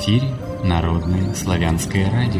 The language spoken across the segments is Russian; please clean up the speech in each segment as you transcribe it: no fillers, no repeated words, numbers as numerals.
эфире Народное славянское радио.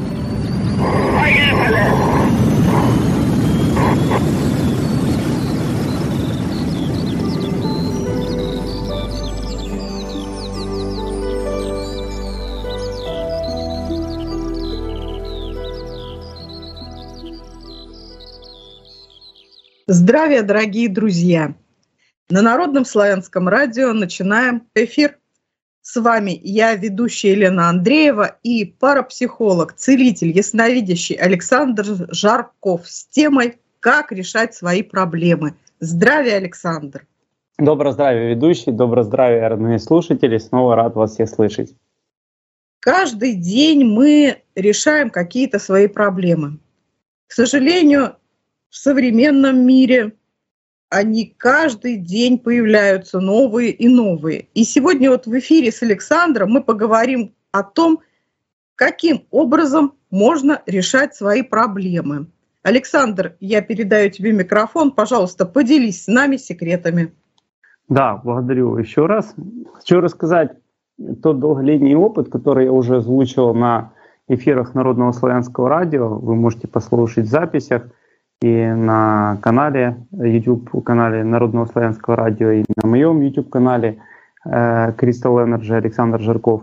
Здравия, дорогие друзья! На Народном славянском радио начинаем эфир. С вами я, ведущая Елена Андреева, и парапсихолог, целитель, ясновидящий Александр Жарков с темой «Как решать свои проблемы». Здравия, Александр! Доброе здравие, ведущий, доброе здравие, родные слушатели. Снова рад вас всех слышать. Каждый день мы решаем какие-то свои проблемы. К сожалению, в современном мире они каждый день появляются новые и новые. И сегодня вот в эфире с Александром мы поговорим о том, каким образом можно решать свои проблемы. Александр, я передаю тебе микрофон. Пожалуйста, поделись с нами секретами. Да, благодарю еще раз. Хочу рассказать тот долголетний опыт, который я уже озвучивал на эфирах Народного славянского радио. Вы можете послушать в записях и на канале, YouTube-канале Народного славянского радио, и на моем YouTube-канале Crystal Energy Александр Жарков.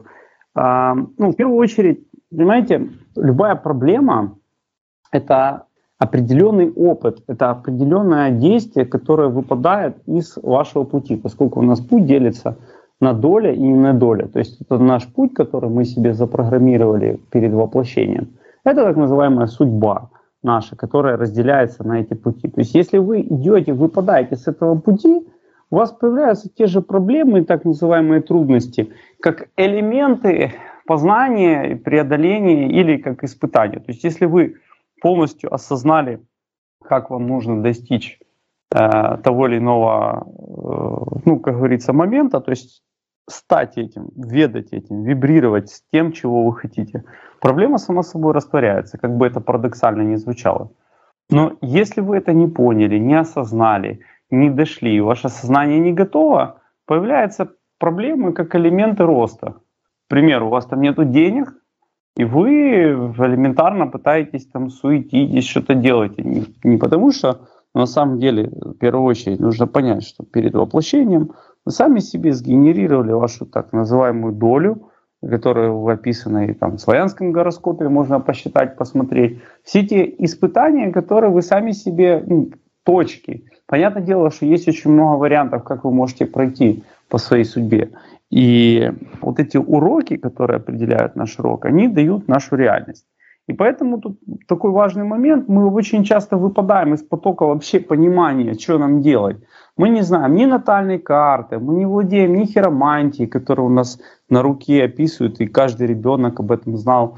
В первую очередь, понимаете, любая проблема — это определенный опыт, это определенное действие, которое выпадает из вашего пути, поскольку у нас путь делится на доля и не доля. То есть это наш путь, который мы себе запрограммировали перед воплощением. Это так называемая судьба наша, которая разделяется на эти пути. То есть если вы идете, выпадаете с этого пути, у вас появляются те же проблемы, так называемые трудности, как элементы познания, преодоления или как испытания. То есть если вы полностью осознали, как вам нужно достичь того или иного, как говорится, момента, то есть стать этим, ведать этим, вибрировать с тем, чего вы хотите, проблема сама собой растворяется, как бы это парадоксально ни звучало. Но если вы это не поняли, не осознали, не дошли, ваше сознание не готово, появляются проблемы как элементы роста. К примеру, у вас там нету денег, и вы элементарно пытаетесь там суетитесь, что-то делаете. Не потому что, на самом деле, в первую очередь, нужно понять, что перед воплощением вы сами себе сгенерировали вашу так называемую долю, которая описана и там в славянском гороскопе, можно посчитать, посмотреть. Все те испытания, которые вы сами себе, точки. Понятное дело, что есть очень много вариантов, как вы можете пройти по своей судьбе. И вот эти уроки, которые определяют наш урок, они дают нашу реальность. И поэтому тут такой важный момент, мы очень часто выпадаем из потока вообще понимания, что нам делать. Мы не знаем ни натальной карты, мы не владеем ни хиромантией, которая у нас на руке описывают, и каждый ребенок об этом знал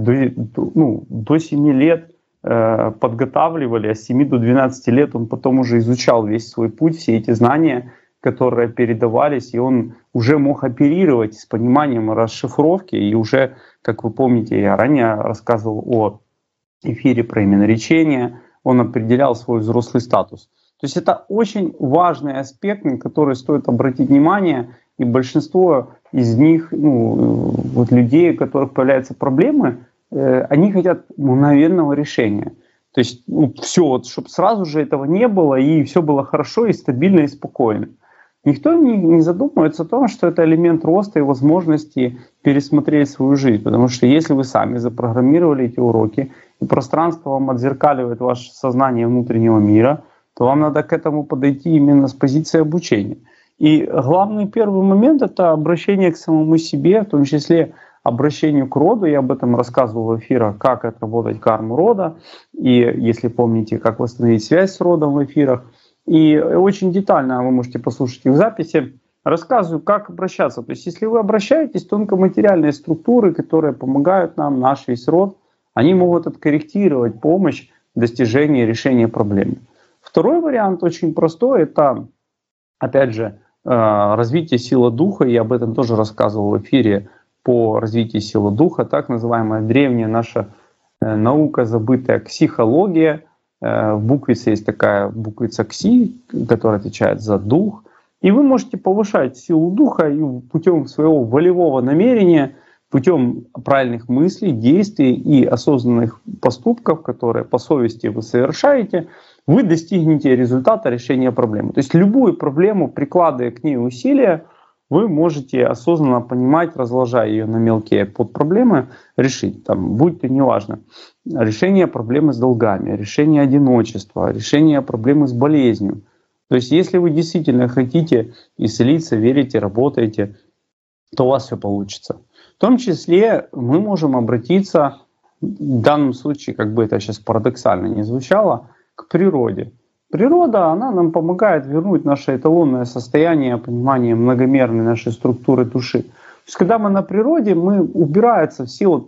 до 7 лет, подготавливали, а с 7 до 12 лет он потом уже изучал весь свой путь, все эти знания, которые передавались, и он уже мог оперировать с пониманием расшифровки, и уже, как вы помните, я ранее рассказывал о эфире про именоречение, он определял свой взрослый статус. То есть это очень важный аспект, на который стоит обратить внимание, и большинство из них, людей, у которых появляются проблемы, они хотят мгновенного решения. То есть все, чтобы сразу же этого не было, и все было хорошо, и стабильно, и спокойно. Никто не задумывается о том, что это элемент роста и возможности пересмотреть свою жизнь. Потому что если вы сами запрограммировали эти уроки, и пространство вам отзеркаливает ваше сознание внутреннего мира, то вам надо к этому подойти именно с позиции обучения. И главный первый момент — это обращение к самому себе, в том числе обращению к роду. Я об этом рассказывал в эфирах, как отработать карму рода, и, если помните, как восстановить связь с родом в эфирах. И очень детально, вы можете послушать их в записи, рассказываю, как обращаться. То есть если вы обращаетесь, тонкоматериальные структуры, которые помогают нам, наш весь род, они могут откорректировать помощь в достижении решения проблемы. Второй вариант очень простой, это, опять же, развитие силы духа. Я об этом тоже рассказывал в эфире по развитию силы духа, так называемая древняя наша наука, забытая психология. В буквице есть такая буквица КСИ, которая отвечает за дух. И вы можете повышать силу духа и путем своего волевого намерения путем правильных мыслей, действий и осознанных поступков, которые по совести вы совершаете, вы достигнете результата решения проблемы. То есть любую проблему, прикладывая к ней усилия, вы можете осознанно понимать, разложая ее на мелкие подпроблемы, решить. Там, будь то неважно, решение проблемы с долгами, решение одиночества, решение проблемы с болезнью. То есть если вы действительно хотите исцелиться, верите, работаете, то у вас все получится. В том числе мы можем обратиться, в данном случае, как бы это сейчас парадоксально не звучало, к природе. Природа, она нам помогает вернуть наше эталонное состояние понимания многомерной нашей структуры души. То есть когда мы на природе, мы убираются все вот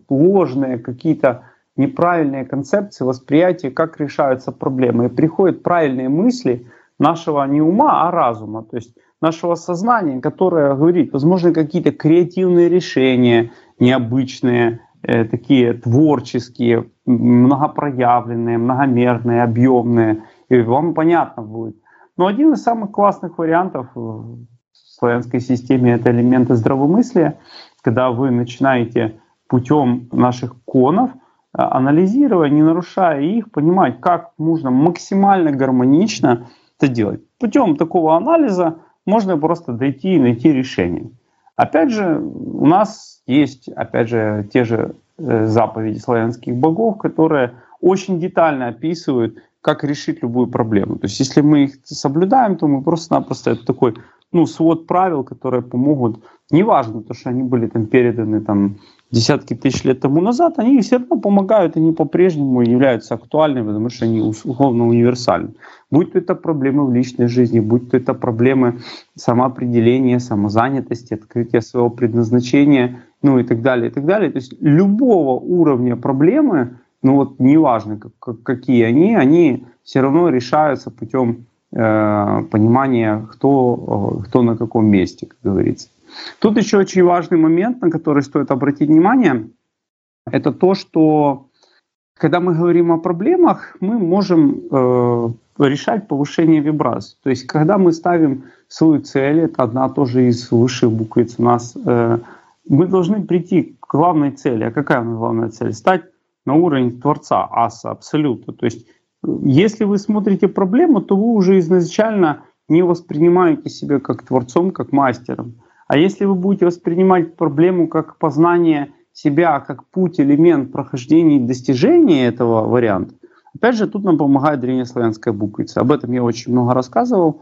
ложные какие-то неправильные концепции, восприятия, как решаются проблемы. И приходят правильные мысли нашего не ума, а разума, то есть нашего сознания, которое говорит, возможно, какие-то креативные решения, необычные, такие творческие, многопроявленные, многомерные, объемные, и вам понятно будет. Но один из самых классных вариантов в славянской системе — это элементы здравомыслия, когда вы начинаете путем наших конов, анализируя, не нарушая их, понимать, как можно максимально гармонично это делать. Путем такого анализа можно просто дойти и найти решение. Опять же, у нас есть, опять же, те же заповеди славянских богов, которые очень детально описывают, как решить любую проблему. То есть если мы их соблюдаем, то мы просто-напросто это такой свод правил, которые помогут, неважно, то, что они были там переданы там, десятки тысяч лет тому назад, они все равно помогают, они по-прежнему являются актуальными, потому что они условно универсальны. Будь то это проблемы в личной жизни, будь то это проблемы самоопределения, самозанятости, открытия своего предназначения, и так далее, и так далее. То есть любого уровня проблемы, неважно, какие они все равно решаются путем понимания, кто на каком месте, как говорится. Тут еще очень важный момент, на который стоит обратить внимание, это то, что когда мы говорим о проблемах, мы можем решать повышение вибраций. То есть когда мы ставим свою цель, это одна тоже из высших буквиц у нас, мы должны прийти к главной цели. А какая у нас главная цель? Стать на уровень Творца, Аса, Абсолюта. То есть если вы смотрите проблему, то вы уже изначально не воспринимаете себя как Творцом, как мастером. А если вы будете воспринимать проблему как познание себя, как путь, элемент прохождения и достижения этого варианта, опять же, тут нам помогает древнеславянская буквица. Об этом я очень много рассказывал,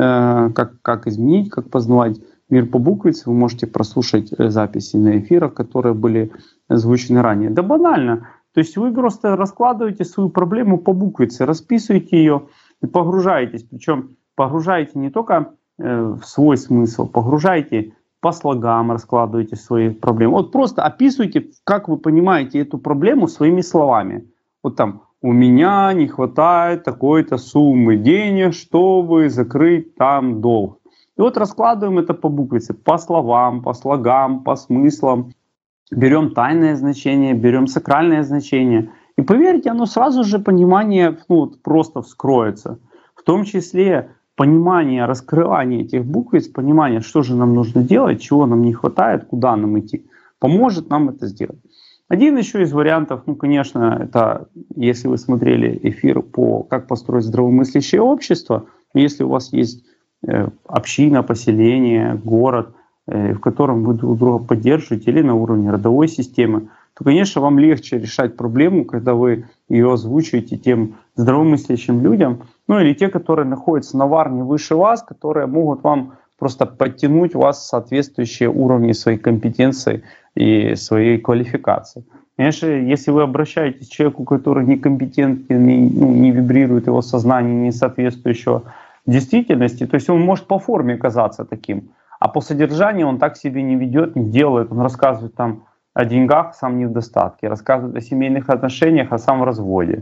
как изменить, как познавать мир по буквице. Вы можете прослушать записи на эфирах, которые были озвучены ранее. Да банально. То есть вы просто раскладываете свою проблему по буквице, расписываете ее и погружаетесь. Причем погружаете не только в свой смысл, погружаете по слогам, раскладываете свои проблемы. Вот просто описывайте, как вы понимаете эту проблему своими словами. Вот там, у меня не хватает такой-то суммы денег, чтобы закрыть там долг. И вот раскладываем это по буквице, по словам, по слогам, по смыслам. Берем тайное значение, берем сакральное значение. И поверьте, оно сразу же понимание просто вскроется. В том числе понимание, раскрывание этих буквиц, понимание, что же нам нужно делать, чего нам не хватает, куда нам идти, поможет нам это сделать. Один еще из вариантов, конечно, это если вы смотрели эфир по «Как построить здравомыслящее общество», если у вас есть община, поселение, город, в котором вы друг друга поддерживаете, или на уровне родовой системы, то, конечно, вам легче решать проблему, когда вы ее озвучиваете тем здравомыслящим людям, или те, которые находятся на варне выше вас, которые могут вам просто подтянуть вас в соответствующие уровни своей компетенции и своей квалификации. Конечно, если вы обращаетесь к человеку, который некомпетентен, не вибрирует его сознание, не соответствующего действительности, то есть он может по форме казаться таким, а по содержанию он так себя не ведет, не делает, он рассказывает там о деньгах, сам не в достатке, рассказывает о семейных отношениях, а сам в разводе,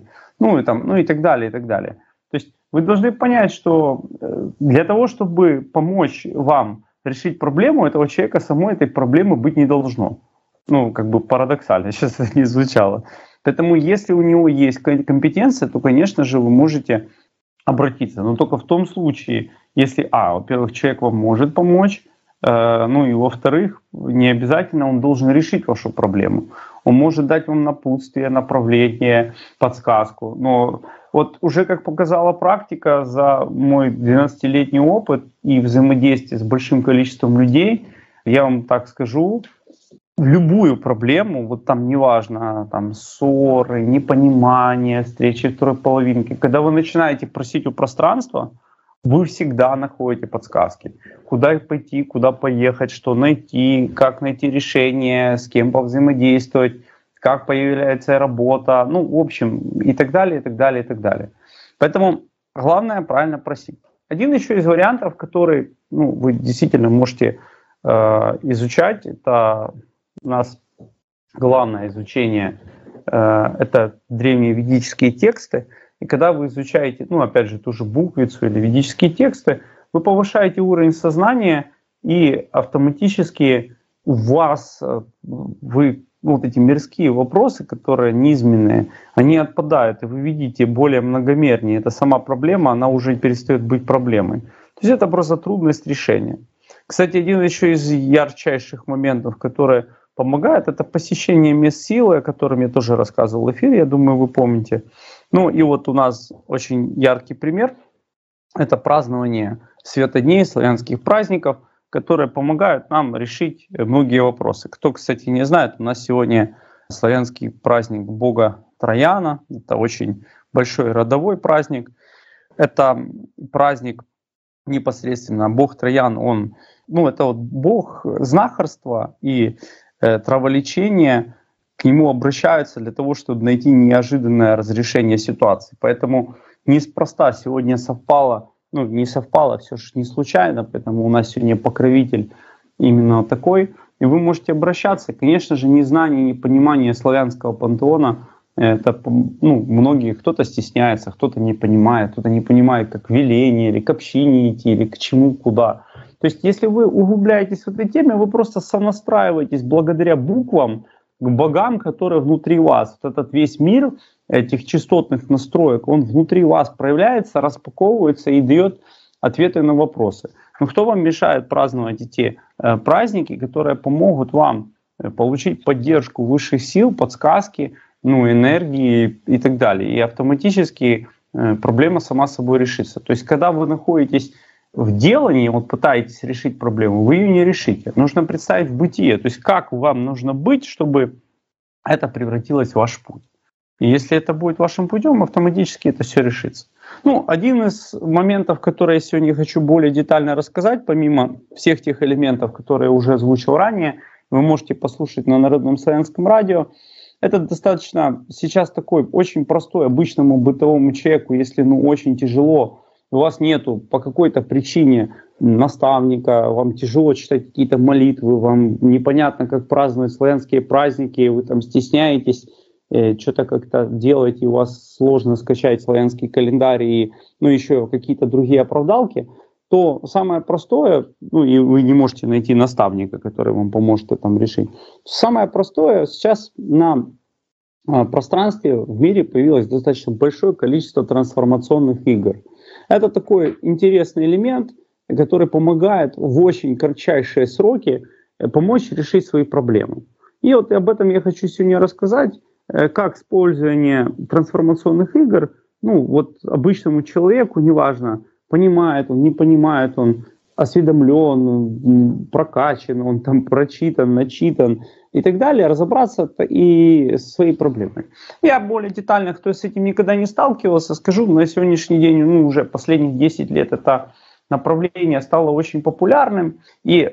и так далее, и так далее. То есть вы должны понять, что для того, чтобы помочь вам решить проблему, этого человека самой этой проблемы быть не должно. Парадоксально, сейчас это не звучало. Поэтому если у него есть компетенция, то, конечно же, вы можете обратиться. Но только в том случае, если, во-первых, человек вам может помочь, Ну и во-вторых, не обязательно он должен решить вашу проблему. Он может дать вам напутствие, направление, подсказку. Но вот уже, как показала практика, за мой 12-летний опыт и взаимодействие с большим количеством людей, я вам так скажу, в любую проблему, вот там неважно, там ссоры, непонимание, встречи второй половинки, когда вы начинаете просить у пространства, вы всегда находите подсказки. Куда пойти, куда поехать, что найти, как найти решение, с кем повзаимодействовать, как появляется работа, ну, в общем, и так далее, и так далее, и так далее. Поэтому главное правильно просить. Один еще из вариантов, который вы действительно можете изучать, это у нас главное изучение, это древние ведические тексты. И когда вы изучаете, опять же, ту же буквицу или ведические тексты, вы повышаете уровень сознания, и автоматически у вас вот эти мирские вопросы, которые низменные, они отпадают, и вы видите более многомернее. Эта сама проблема, она уже перестает быть проблемой. То есть это просто трудность решения. Кстати, один еще из ярчайших моментов, который помогает, это посещение мест силы, о котором я тоже рассказывал в эфире, я думаю, вы помните. Ну и вот у нас очень яркий пример – это празднование светодней, славянских праздников, которые помогают нам решить многие вопросы. Кто, кстати, не знает, у нас сегодня славянский праздник бога Трояна, это очень большой родовой праздник. Это праздник непосредственно бог Троян, он, это вот бог знахарства и траволечения, к нему обращаются для того, чтобы найти неожиданное разрешение ситуации. Поэтому неспроста сегодня совпало, не совпало, все же не случайно, поэтому у нас сегодня покровитель именно такой. И вы можете обращаться. Конечно же, незнание, непонимание славянского пантеона, это, многие, кто-то стесняется, кто-то не понимает, как веление, или к общине идти, или к чему, куда. То есть, если вы углубляетесь в этой теме, вы просто сонастраиваетесь благодаря буквам к богам, которые внутри вас. Вот этот весь мир этих частотных настроек, он внутри вас проявляется, распаковывается и дает ответы на вопросы. Но кто вам мешает праздновать эти праздники, которые помогут вам получить поддержку высших сил, подсказки, энергии и так далее. И автоматически проблема сама собой решится. То есть, когда вы находитесь в делании, пытаетесь решить проблему, вы ее не решите. Нужно представить в бытие. То есть, как вам нужно быть, чтобы это превратилось в ваш путь. И если это будет вашим путем, автоматически это все решится. Один из моментов, который я сегодня хочу более детально рассказать, помимо всех тех элементов, которые я уже озвучил ранее, вы можете послушать на Народном славянском радио. Это достаточно сейчас такой очень простой, обычному бытовому человеку, если очень тяжело, у вас нету по какой-то причине наставника, вам тяжело читать какие-то молитвы, вам непонятно, как праздновать славянские праздники, вы там стесняетесь, что-то как-то делаете, у вас сложно скачать славянский календарь и еще какие-то другие оправдалки, то самое простое, и вы не можете найти наставника, который вам поможет это решить. Самое простое, сейчас на пространстве в мире появилось достаточно большое количество трансформационных игр. Это такой интересный элемент, который помогает в очень кратчайшие сроки помочь решить свои проблемы. И вот об этом я хочу сегодня рассказать, как использование трансформационных игр, обычному человеку, неважно, понимает он, не понимает он, осведомлен, прокачан, он там прочитан, начитан и так далее, разобраться и со своей проблемой. Я более детально, кто с этим никогда не сталкивался, скажу, на сегодняшний день, уже последних 10 лет это направление стало очень популярным. И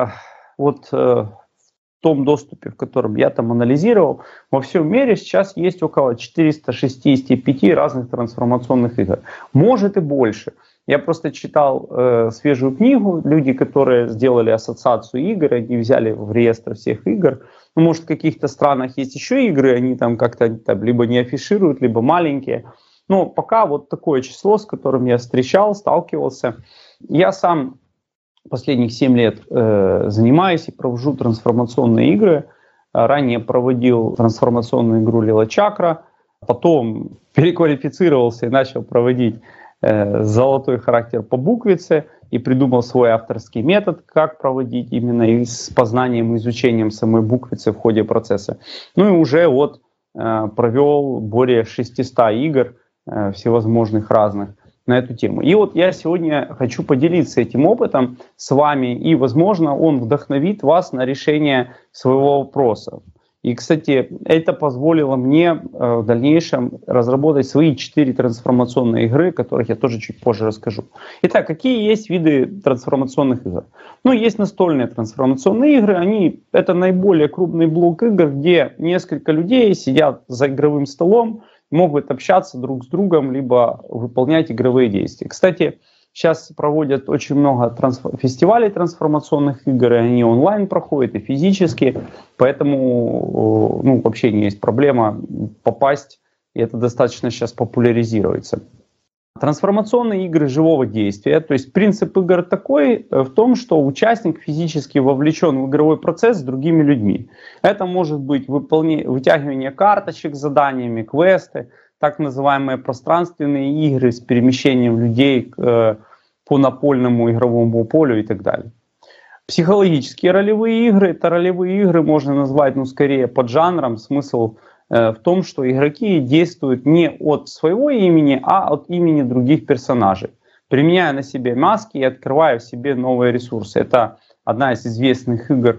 в том доступе, в котором я там анализировал, во всем мире сейчас есть около 465 разных трансформационных игр. Может и больше. Я просто читал свежую книгу, люди, которые сделали ассоциацию игр, они взяли в реестр всех игр. Может, в каких-то странах есть еще игры, они там как-то либо не афишируют, либо маленькие. Но пока вот такое число, с которым я сталкивался. Я сам последних 7 лет занимаюсь и провожу трансформационные игры. Ранее проводил трансформационную игру Лила Чакра, потом переквалифицировался и начал проводить золотой характер по буквице и придумал свой авторский метод, как проводить именно и с познанием и изучением самой буквицы в ходе процесса. Ну и уже вот провел более 600 игр всевозможных разных на эту тему. И вот я сегодня хочу поделиться этим опытом с вами, и, возможно, он вдохновит вас на решение своего вопроса. И, кстати, это позволило мне в дальнейшем разработать свои 4 трансформационные игры, о которых я тоже чуть позже расскажу. Итак, какие есть виды трансформационных игр? Ну, есть настольные трансформационные игры. Это наиболее крупный блок игр, где несколько людей сидят за игровым столом, могут общаться друг с другом, либо выполнять игровые действия. Кстати, сейчас проводят очень много фестивалей трансформационных игр, и они онлайн проходят, и физически, поэтому вообще не есть проблема попасть, и это достаточно сейчас популяризируется. Трансформационные игры живого действия, то есть принцип игр такой в том, что участник физически вовлечен в игровой процесс с другими людьми. Это может быть вытягивание карточек с заданиями, квесты, так называемые пространственные игры с перемещением людей по напольному игровому полю и так далее. Психологические ролевые игры, это ролевые игры можно назвать, скорее поджанром, смысл в том, что игроки действуют не от своего имени, а от имени других персонажей, применяя на себе маски и открывая в себе новые ресурсы. Это одна из известных игр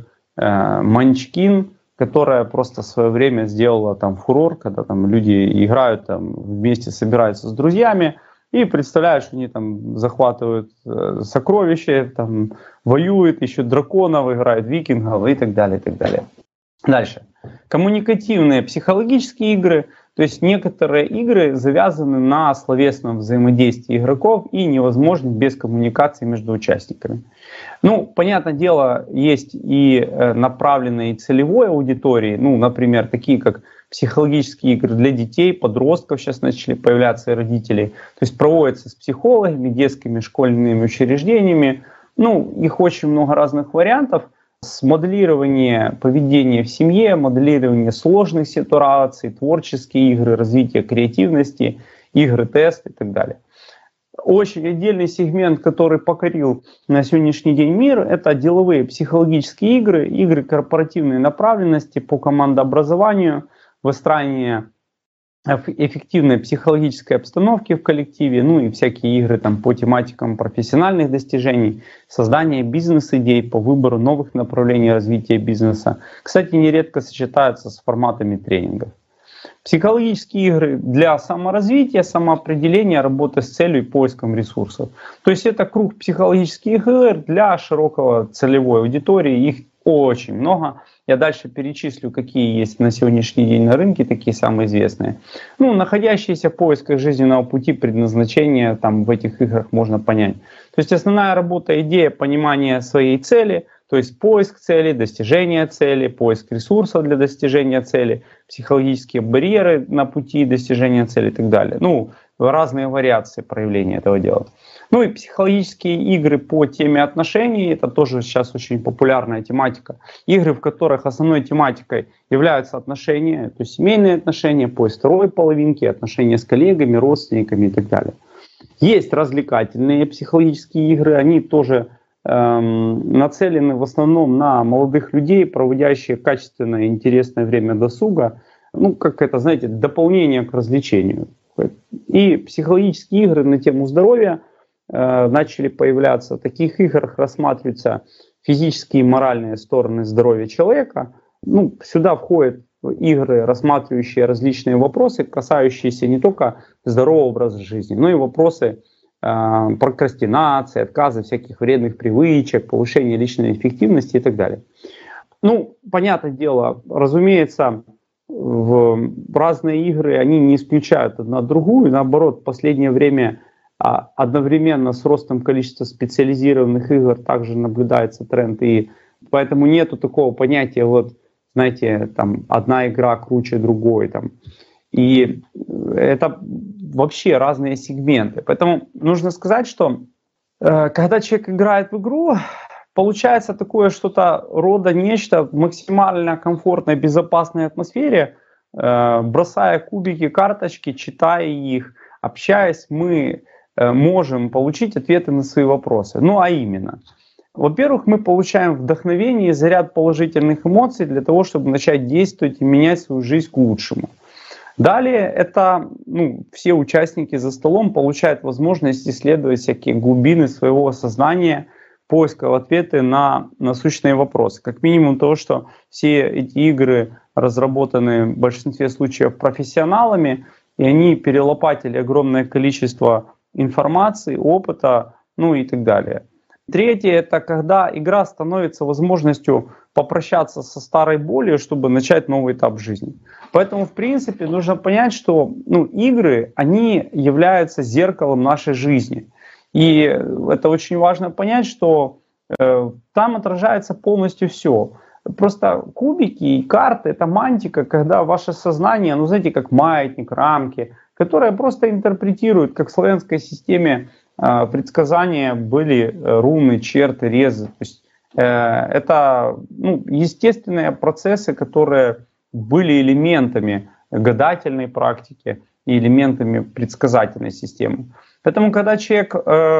Munchkin, которая просто в свое время сделала фурор, когда люди играют, вместе собираются с друзьями и представляют, что они захватывают сокровища, воюют, еще драконов играют, викингов и так далее, и так далее. Дальше. Коммуникативные психологические игры, то есть некоторые игры завязаны на словесном взаимодействии игроков и невозможны без коммуникации между участниками. Понятное дело, есть и направленные целевой аудитории, например, такие как психологические игры для детей, подростков, сейчас начали появляться и родителей, то есть проводятся с психологами, детскими школьными учреждениями, их очень много разных вариантов. С моделирования поведения в семье, моделирование сложных ситуаций, творческие игры, развитие креативности, игры-тесты и так далее. Очень отдельный сегмент, который покорил на сегодняшний день мир, это деловые психологические игры, игры корпоративной направленности по командообразованию, выстраивание эффективной психологической обстановки в коллективе, и всякие игры по тематикам профессиональных достижений, создание бизнес-идей по выбору новых направлений развития бизнеса. Кстати, нередко сочетаются с форматами тренингов. Психологические игры для саморазвития, самоопределения, работы с целью и поиском ресурсов. То есть это круг психологических игр для широкого целевой аудитории, их очень много. Я дальше перечислю, какие есть на сегодняшний день на рынке, такие самые известные. Находящиеся в поисках жизненного пути, предназначения в этих играх можно понять. То есть основная работа, идея, понимание своей цели, то есть поиск цели, достижение цели, поиск ресурсов для достижения цели, психологические барьеры на пути достижения цели и так далее. Разные вариации проявления этого дела. И психологические игры по теме отношений, это тоже сейчас очень популярная тематика. Игры, в которых основной тематикой являются отношения, то есть семейные отношения, поиск второй половинки, отношения с коллегами, родственниками и так далее. Есть развлекательные психологические игры, они тоже нацелены в основном на молодых людей, проводящих качественное и интересное время досуга, как это, знаете, дополнение к развлечению. И психологические игры на тему здоровья начали появляться. В таких играх рассматриваются физические и моральные стороны здоровья человека. Сюда входят игры, рассматривающие различные вопросы, касающиеся не только здорового образа жизни, но и вопросы прокрастинации, отказа, всяких вредных привычек, повышения личной эффективности и так далее. Понятное дело, разумеется, разные игры, они не исключают одна другую, наоборот, в последнее время одновременно с ростом количества специализированных игр также наблюдается тренд, и поэтому нету такого понятия, одна игра круче другой, и это вообще разные сегменты. Поэтому нужно сказать, что когда человек играет в игру, получается такое что-то рода нечто в максимально комфортной, безопасной атмосфере, бросая кубики, карточки, читая их, общаясь, мы можем получить ответы на свои вопросы. Ну а именно, во-первых, мы получаем вдохновение и заряд положительных эмоций для того, чтобы начать действовать и менять свою жизнь к лучшему. Далее это все участники за столом получают возможность исследовать всякие глубины своего сознания, поиска ответов на насущные вопросы. Как минимум то, что все эти игры разработаны в большинстве случаев профессионалами, и они перелопатили огромное количество информации, опыта, и так далее. Третье — это когда игра становится возможностью попрощаться со старой болью, чтобы начать новый этап жизни. Поэтому, в принципе, нужно понять, что игры, они являются зеркалом нашей жизни. И это очень важно понять, что там отражается полностью все. Просто кубики и карты — это мантика, когда ваше сознание, знаете, как маятник, рамки, которые просто интерпретируют, как в славянской системе предсказания были руны, черты, резы. То есть это естественные процессы, которые были элементами гадательной практики и элементами предсказательной системы. Поэтому, когда человек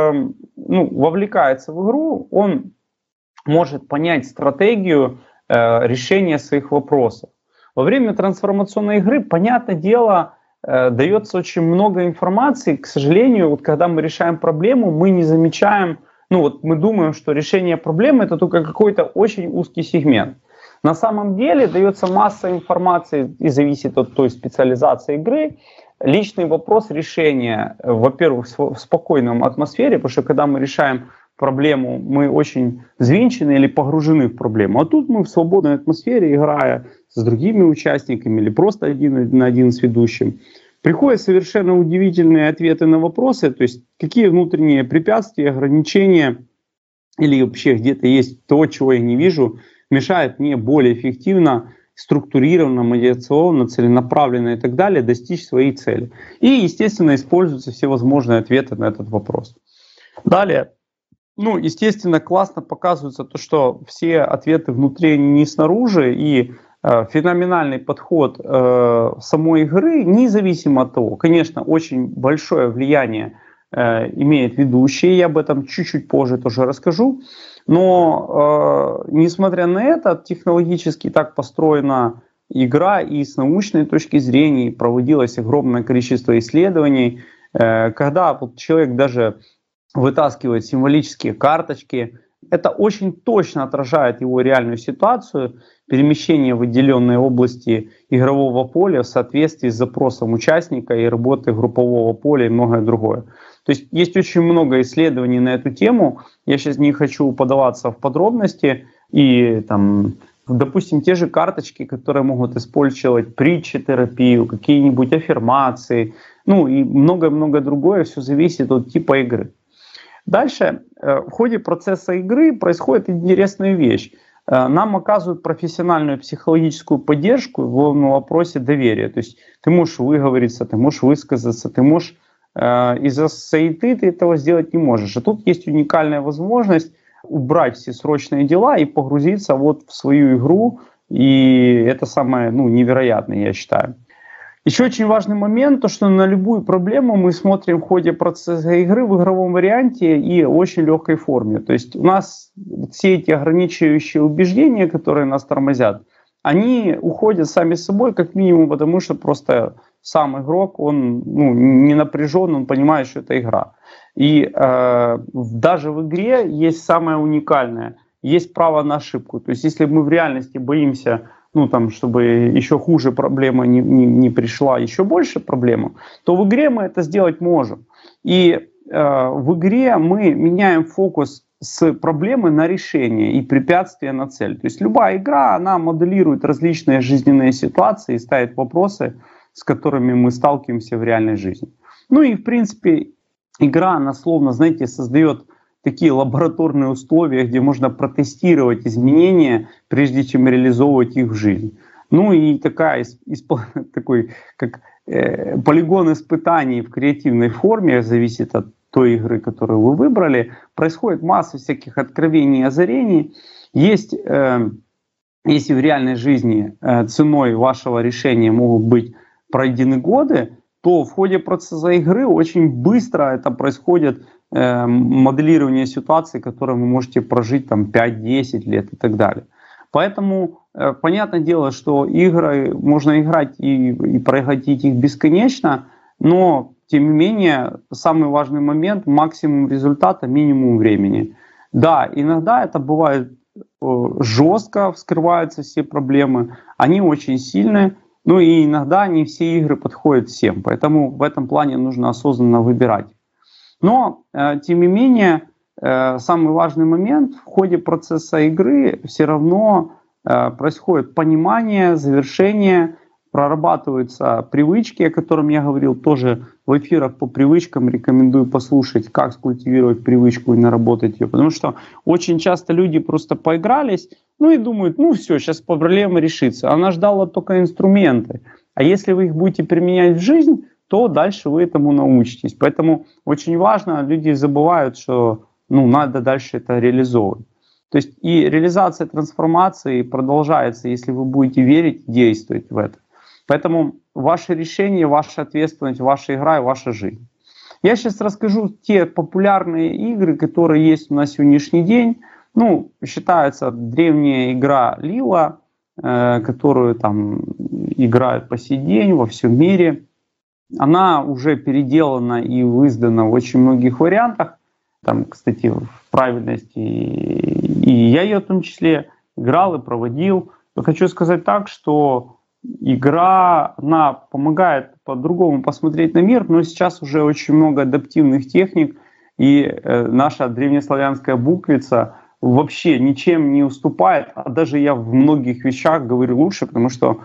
вовлекается в игру, он может понять стратегию решения своих вопросов. Во время трансформационной игры, понятное дело, дается очень много информации. К сожалению, когда мы решаем проблему, мы не замечаем, мы думаем, что решение проблемы — это только какой-то очень узкий сегмент. На самом деле дается масса информации и зависит от той специализации игры. Личный вопрос решения, во-первых, в спокойном атмосфере, потому что когда мы решаем проблему, мы очень взвинчены или погружены в проблему. А тут мы в свободной атмосфере, играя с другими участниками или просто один на один с ведущим, приходят совершенно удивительные ответы на вопросы, то есть какие внутренние препятствия, ограничения или вообще где-то есть то, чего я не вижу, мешает мне более эффективно, структурированно, мотивационно, целенаправленно и так далее достичь своей цели. И, естественно, используются все возможные ответы на этот вопрос. Далее, естественно, классно показывается то, что все ответы внутри, не снаружи, и феноменальный подход самой игры, независимо от того, конечно, очень большое влияние имеет ведущий, я об этом чуть-чуть позже тоже расскажу, но несмотря на это, технологически так построена игра, и с научной точки зрения проводилось огромное количество исследований, когда человек даже вытаскивает символические карточки, это очень точно отражает его реальную ситуацию, перемещение в отделенной области игрового поля в соответствии с запросом участника и работы группового поля и многое другое. То есть есть очень много исследований на эту тему. Я сейчас не хочу подаваться в подробности. И допустим, те же карточки, которые могут использовать притчи-терапию, какие-нибудь аффирмации, и много-много другое, все зависит от типа игры. Дальше в ходе процесса игры происходит интересная вещь. Нам оказывают профессиональную психологическую поддержку в главном вопросе доверия. То есть ты можешь выговориться, ты можешь высказаться, ты можешь из-за суеты ты этого сделать не можешь. А тут есть уникальная возможность убрать все срочные дела и погрузиться в свою игру. И это самое невероятное, я считаю. Еще очень важный момент, то что на любую проблему мы смотрим в ходе процесса игры в игровом варианте и в очень легкой форме. То есть у нас все эти ограничивающие убеждения, которые нас тормозят, они уходят сами собой, как минимум, потому что просто сам игрок, он не напряжен, он понимает, что это игра. И даже в игре есть самое уникальное, есть право на ошибку. То есть если мы в реальности боимся, чтобы еще хуже проблема не пришла, еще больше проблема, то в игре мы это сделать можем. И в игре мы меняем фокус с проблемы на решение и препятствия на цель. То есть любая игра, она моделирует различные жизненные ситуации и ставит вопросы, с которыми мы сталкиваемся в реальной жизни. И в принципе игра, она словно, создает такие лабораторные условия, где можно протестировать изменения, прежде чем реализовывать их в жизнь. И такой как полигон испытаний в креативной форме, зависит от той игры, которую вы выбрали, происходит масса всяких откровений и озарений. Если в реальной жизни ценой вашего решения могут быть пройдены годы, то в ходе процесса игры очень быстро это происходит моделирование ситуации, которые вы можете прожить там 5-10 лет и так далее. Поэтому понятное дело, что игры можно играть и проходить их бесконечно, но тем не менее самый важный момент — максимум результата, минимум времени. Да, иногда это бывает жестко, вскрываются все проблемы, они очень сильные, ну и иногда не все игры подходят всем, поэтому в этом плане нужно осознанно выбирать. Но, тем не менее, самый важный момент — в ходе процесса игры все равно происходит понимание, завершение, прорабатываются привычки, о которых я говорил тоже в эфирах по привычкам. Рекомендую послушать, как скультивировать привычку и наработать ее. Потому что очень часто люди просто поигрались, ну и думают, ну все, сейчас проблема решится. Она ждала только инструменты. А если вы их будете применять в жизнь, то дальше вы этому научитесь. Поэтому очень важно, люди забывают, что надо дальше это реализовывать. То есть и реализация трансформации продолжается, если вы будете верить, действовать в это. Поэтому ваше решение, ваша ответственность, ваша игра и ваша жизнь. Я сейчас расскажу те популярные игры, которые есть на сегодняшний день. Считается древняя игра Лила, которую там играют по сей день во всем мире. Она уже переделана и издана в очень многих вариантах. Там, кстати, в правильности и я ее в том числе играл и проводил. Но хочу сказать так, что игра, она помогает по-другому посмотреть на мир, но сейчас уже очень много адаптивных техник, и наша древнеславянская буквица вообще ничем не уступает, а даже я в многих вещах говорю лучше, потому что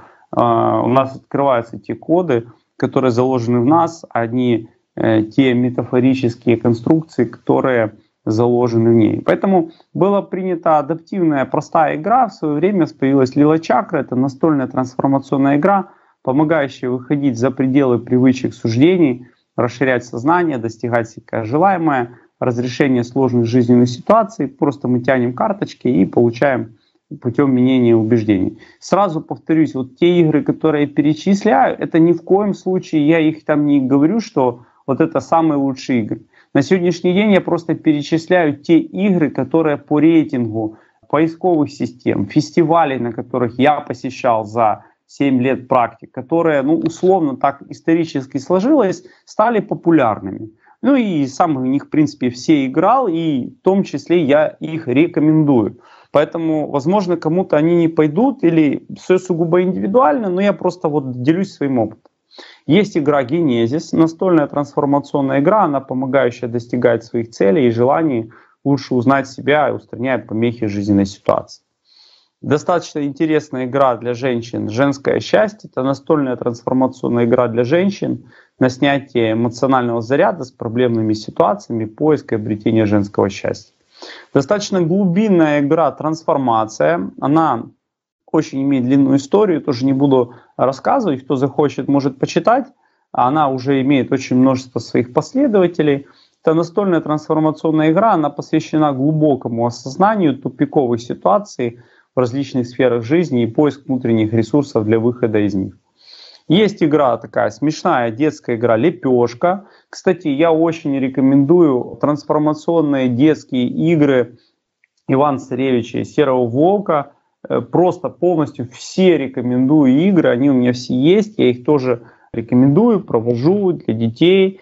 у нас открываются те коды, которые заложены в нас, они те метафорические конструкции, которые заложены в ней. Поэтому была принята адаптивная простая игра. В свое время появилась Лила Чакра. Это настольная трансформационная игра, помогающая выходить за пределы привычек, суждений, расширять сознание, достигать всякое желаемое, разрешение сложных жизненных ситуаций. Просто мы тянем карточки и получаем путем менения убеждений. Сразу повторюсь, вот те игры, которые я перечисляю, это ни в коем случае, я их там не говорю, что вот это самые лучшие игры. На сегодняшний день я просто перечисляю те игры, которые по рейтингу поисковых систем, фестивалей, на которых я посещал за 7 лет практик, которые, условно так исторически сложилось, стали популярными. И сам в них, в принципе, все играл, и в том числе я их рекомендую. Поэтому, возможно, кому-то они не пойдут, или все сугубо индивидуально, но я просто делюсь своим опытом. Есть игра Генезис, настольная трансформационная игра, она помогающая достигать своих целей и желаний, лучше узнать себя и устраняет помехи жизненной ситуации. Достаточно интересная игра для женщин «Женское счастье». Это настольная трансформационная игра для женщин на снятие эмоционального заряда с проблемными ситуациями, поиск и обретение женского счастья. Достаточно глубинная игра «Трансформация». Она очень имеет длинную историю, тоже не буду рассказывать. Кто захочет, может почитать. Она уже имеет очень множество своих последователей. Это настольная трансформационная игра, она посвящена глубокому осознанию тупиковых ситуаций в различных сферах жизни и поиск внутренних ресурсов для выхода из них. Есть игра такая смешная детская игра «Лепешка». Кстати, я очень рекомендую трансформационные детские игры Ивана Царевича и Серого Волка. Просто полностью все рекомендую игры, они у меня все есть, я их тоже рекомендую, провожу для детей.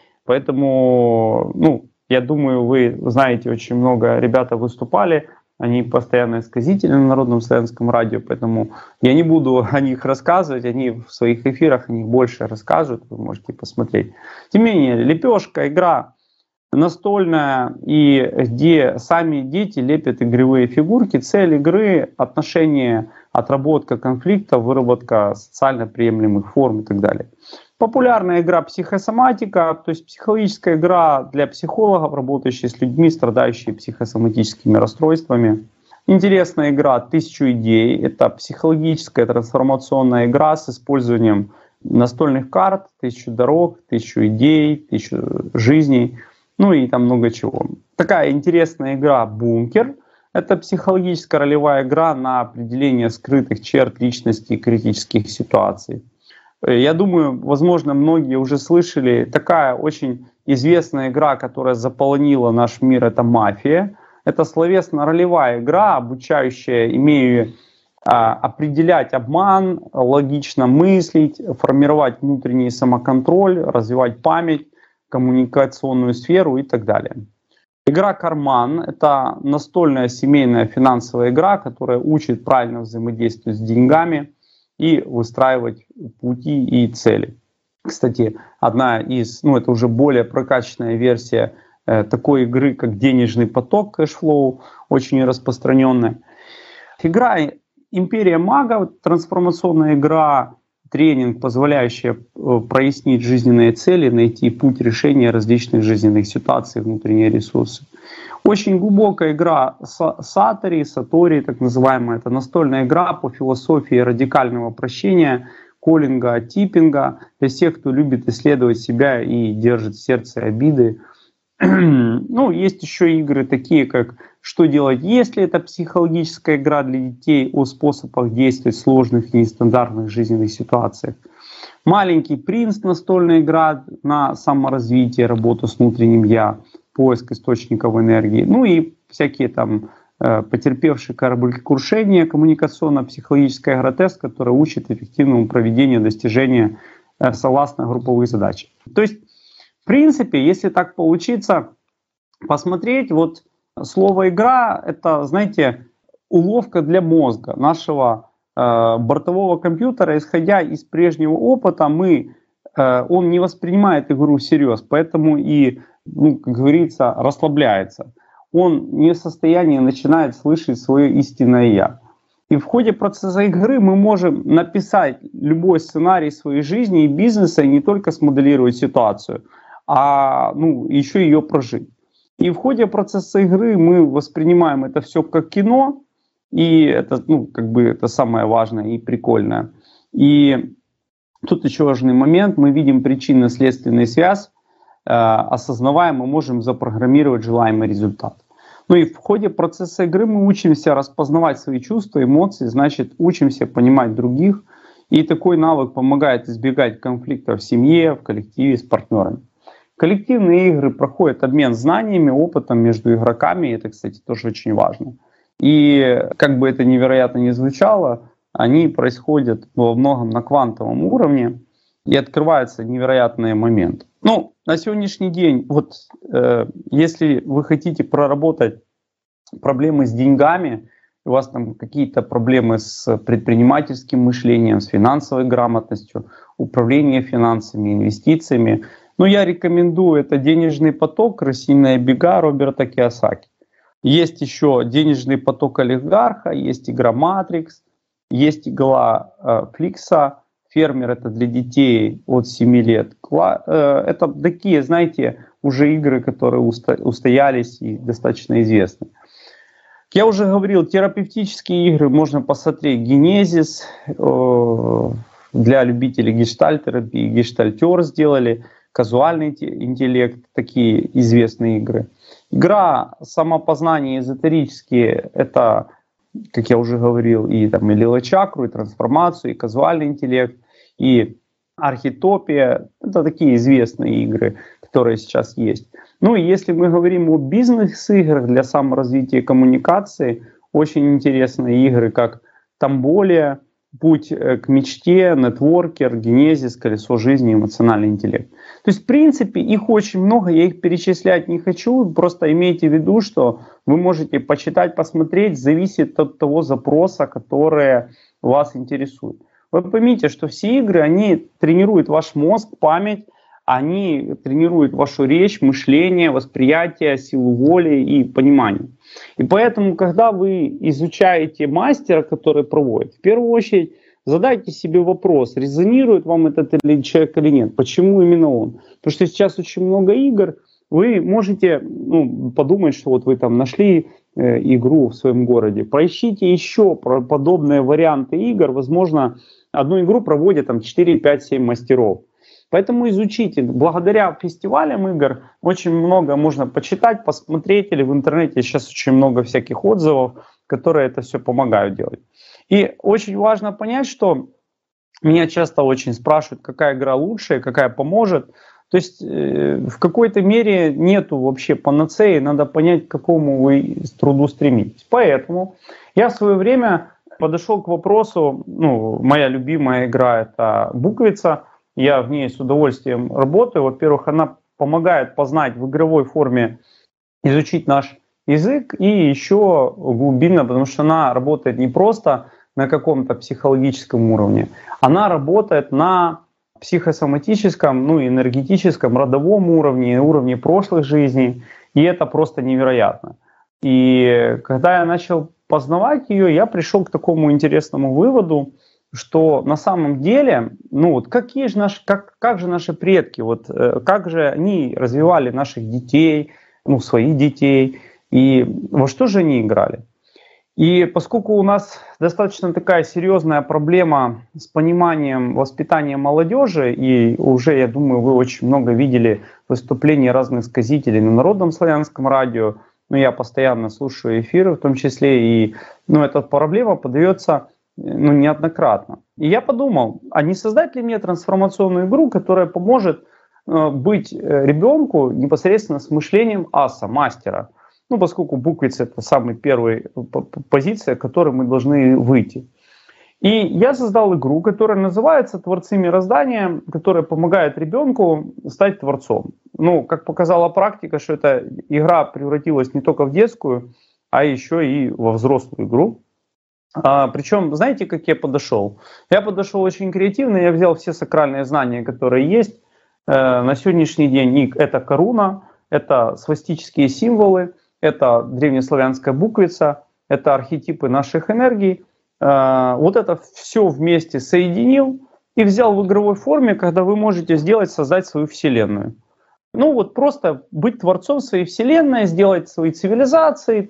Поэтому, я думаю, вы знаете, очень много ребята выступали, они постоянно сказители на Народном славянском радио, поэтому я не буду о них рассказывать, они в своих эфирах о них больше расскажут, вы можете посмотреть. Тем не менее, «Лепешка» игра настольная, и где сами дети лепят игровые фигурки. Цель игры — отношения, отработка конфликтов, выработка социально приемлемых форм и так далее. Популярная игра «Психосоматика», то есть психологическая игра для психологов, работающих с людьми, страдающими психосоматическими расстройствами. Интересная игра «1000 идей». Это психологическая трансформационная игра с использованием настольных карт, 1000 дорог, 1000 идей, 1000 жизней. И там много чего. Такая интересная игра «Бункер». Это психологическая ролевая игра на определение скрытых черт личности и критических ситуаций. Я думаю, возможно, многие уже слышали, такая очень известная игра, которая заполонила наш мир, это «Мафия». Это словесно-ролевая игра, обучающая, имея определять обман, логично мыслить, формировать внутренний самоконтроль, развивать память, коммуникационную сферу и так далее. Игра «Карман» — это настольная семейная финансовая игра, которая учит правильно взаимодействовать с деньгами и выстраивать пути и цели. Кстати, одна из, это уже более прокачанная версия такой игры, как денежный поток, кэшфлоу, очень распространенная. Игра «Империя магов», трансформационная игра, тренинг, позволяющий прояснить жизненные цели, найти путь решения различных жизненных ситуаций, внутренние ресурсы. Очень глубокая игра Сатори, так называемая, это настольная игра по философии радикального прощения, Коллинга, Типпинга, для тех, кто любит исследовать себя и держит в сердце обиды. Есть еще игры такие, как «Что делать, если?» это психологическая игра для детей о способах действовать в сложных и нестандартных жизненных ситуациях. «Маленький принц» — настольная игра на саморазвитие, работу с внутренним «я», поиск источников энергии. И всякие там потерпевшие кораблекрушение, коммуникационно-психологическая игра «Тест», которая учит эффективному проведению достижения согласно групповых задач. То есть, в принципе, если так получится посмотреть, слово «игра» — это, знаете, уловка для мозга нашего бортового компьютера. Исходя из прежнего опыта, он не воспринимает игру всерьез, поэтому и, как говорится, расслабляется. Он не в состоянии начинает слышать свое истинное «я». И в ходе процесса игры мы можем написать любой сценарий своей жизни и бизнеса, и не только смоделировать ситуацию, а еще ее прожить. И в ходе процесса игры мы воспринимаем это все как кино, и это, это самое важное и прикольное. И тут еще важный момент, мы видим причинно-следственный связь, осознавая, мы можем запрограммировать желаемый результат. И в ходе процесса игры мы учимся распознавать свои чувства, эмоции, значит, учимся понимать других, и такой навык помогает избегать конфликтов в семье, в коллективе, с партнерами. Коллективные игры проходят обмен знаниями, опытом между игроками, и это, кстати, тоже очень важно. И как бы это невероятно ни звучало, они происходят во многом на квантовом уровне, и открываются невероятные моменты. На сегодняшний день, если вы хотите проработать проблемы с деньгами, у вас там какие-то проблемы с предпринимательским мышлением, с финансовой грамотностью, управлением финансами, инвестициями, я рекомендую это «Денежный поток», «Крысиные бега» Роберта Кийосаки. Есть еще «Денежный поток олигарха», есть игра «Матрикс», есть игра Фликса. «Фермер» — это для детей от 7 лет. Это такие, знаете, уже игры, которые устоялись и достаточно известны. Как я уже говорил, терапевтические игры можно посмотреть. «Генезис» для любителей гештальт-терапии, «Гештальтер» сделали, «Казуальный интеллект», такие известные игры. Игра «Самопознание» эзотерические — это, как я уже говорил, и лило-чакру, и трансформацию, и казуальный интеллект, и архитопия. Это такие известные игры, которые сейчас есть. И если мы говорим о бизнес-играх для саморазвития и коммуникации, очень интересные игры, как «Тамболия», «Путь к мечте», «Нетворкер», «Генезис», «Колесо жизни», «Эмоциональный интеллект». То есть, в принципе, их очень много, я их перечислять не хочу, просто имейте в виду, что вы можете почитать, посмотреть, зависит от того запроса, который вас интересует. Вы поймите, что все игры, они тренируют ваш мозг, память, они тренируют вашу речь, мышление, восприятие, силу воли и понимание. И поэтому, когда вы изучаете мастера, который проводит, в первую очередь задайте себе вопрос, резонирует вам этот человек или нет, почему именно он. Потому что сейчас очень много игр, вы можете подумать, что вы там нашли игру в своем городе, поищите еще подобные варианты игр, возможно, одну игру проводят 4, 5, 7 мастеров. Поэтому изучите. Благодаря фестивалям игр очень много можно почитать, посмотреть, или в интернете сейчас очень много всяких отзывов, которые это все помогают делать. И очень важно понять, что Меня часто очень спрашивают, какая игра лучше, какая поможет. То есть в какой-то мере нету вообще панацеи, надо понять, к какому вы труду стремитесь. Поэтому я в свое время подошел к вопросу, моя любимая игра — это буквица, я в ней с удовольствием работаю. Во-первых, она помогает познать в игровой форме, изучить наш язык, и еще глубинно, потому что она работает не просто на каком-то психологическом уровне, она работает на психосоматическом, энергетическом, родовом уровне прошлых жизней, и это просто невероятно. И когда я начал познавать ее, я пришел к такому интересному выводу, что на самом деле, как же наши предки, как же они развивали наших детей, своих детей, и во что же они играли. И поскольку у нас достаточно такая серьезная проблема с пониманием воспитания молодежи, и уже, я думаю, вы очень много видели выступлений разных сказителей на Народном славянском радио, я постоянно слушаю эфиры в том числе, и эта проблема подается неоднократно. И я подумал, а не создать ли мне трансформационную игру, которая поможет быть ребенку непосредственно с мышлением аса, мастера. Поскольку буквица — это самая первая позиция, к которой мы должны выйти. И я создал игру, которая называется «Творцы мироздания», которая помогает ребенку стать творцом. Как показала практика, что эта игра превратилась не только в детскую, а еще и во взрослую игру. Причем, знаете, как я подошел? Я подошел очень креативно, я взял все сакральные знания, которые есть на сегодняшний день. И это коруна, это свастические символы, это древнеславянская буквица, это архетипы наших энергий. Вот это все вместе соединил и взял в игровой форме, когда вы можете создать свою вселенную. Просто быть творцом своей вселенной, сделать свои цивилизации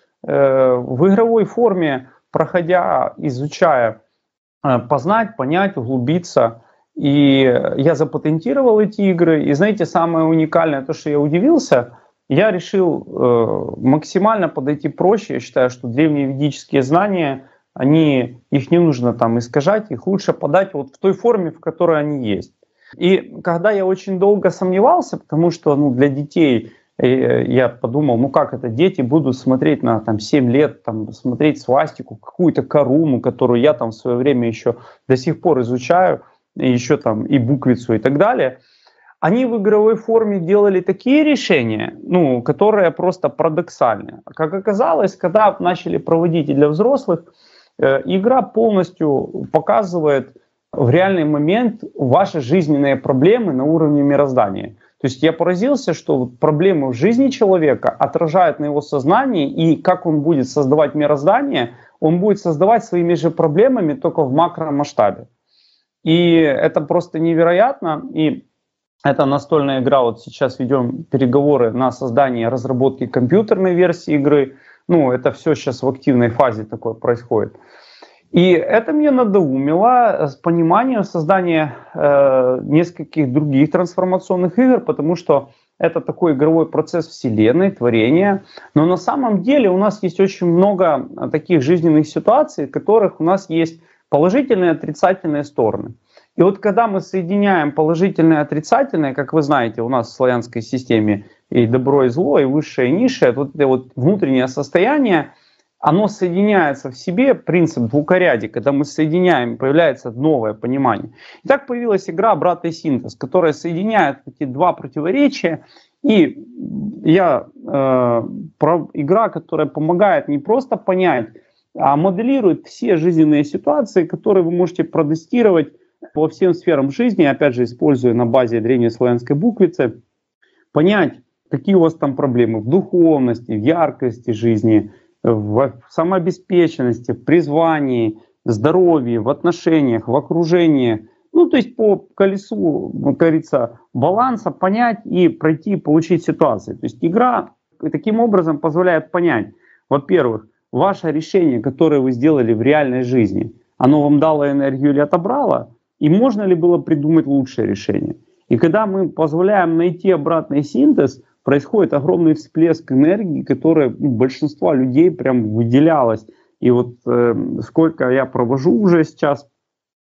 в игровой форме, проходя, изучая, познать, понять, углубиться. И я запатентировал эти игры. И знаете, самое уникальное, то, что я удивился, я решил максимально подойти проще. Я считаю, что древние ведические знания, их не нужно искажать, их лучше подать в той форме, в которой они есть. И когда я очень долго сомневался, потому что для детей, я подумал, как это дети будут смотреть на 7 лет, смотреть свастику, какую-то коруну, которую я в свое время еще до сих пор изучаю, еще и буквицу и так далее. Они в игровой форме делали такие решения, которые просто парадоксальны. Как оказалось, когда начали проводить и для взрослых, игра полностью показывает в реальный момент ваши жизненные проблемы на уровне мироздания. То есть я поразился, что проблемы в жизни человека отражают на его сознании, и как он будет создавать мироздание, он будет создавать своими же проблемами только в макромасштабе. И это просто невероятно. И это настольная игра, сейчас ведем переговоры на создание разработки компьютерной версии игры. Это все сейчас в активной фазе такое происходит. И это меня надоумило с пониманием создания нескольких других трансформационных игр, потому что это такой игровой процесс вселенной, творения. Но на самом деле у нас есть очень много таких жизненных ситуаций, в которых у нас есть положительные и отрицательные стороны. И когда мы соединяем положительное и отрицательное, как вы знаете, у нас в славянской системе и добро, и зло, и высшее, и низшее, это внутреннее состояние, оно соединяется в себе, принцип двукорядия, когда мы соединяем, появляется новое понимание. И так появилась игра «Обратный синтез», которая соединяет эти два противоречия. И игра, которая помогает не просто понять, а моделирует все жизненные ситуации, которые вы можете протестировать по всем сферам жизни, опять же, используя на базе древнеславянской буквицы, понять, какие у вас там проблемы в духовности, в яркости жизни, в самообеспеченности, в призвании, в здоровье, в отношениях, в окружении. То есть по колесу, как говорится, баланса понять и пройти, получить ситуацию. То есть игра таким образом позволяет понять, во-первых, ваше решение, которое вы сделали в реальной жизни, оно вам дало энергию или отобрало, и можно ли было придумать лучшее решение. И когда мы позволяем найти обратный синтез, происходит огромный всплеск энергии, которая большинство людей прям выделялась. И сколько я провожу уже сейчас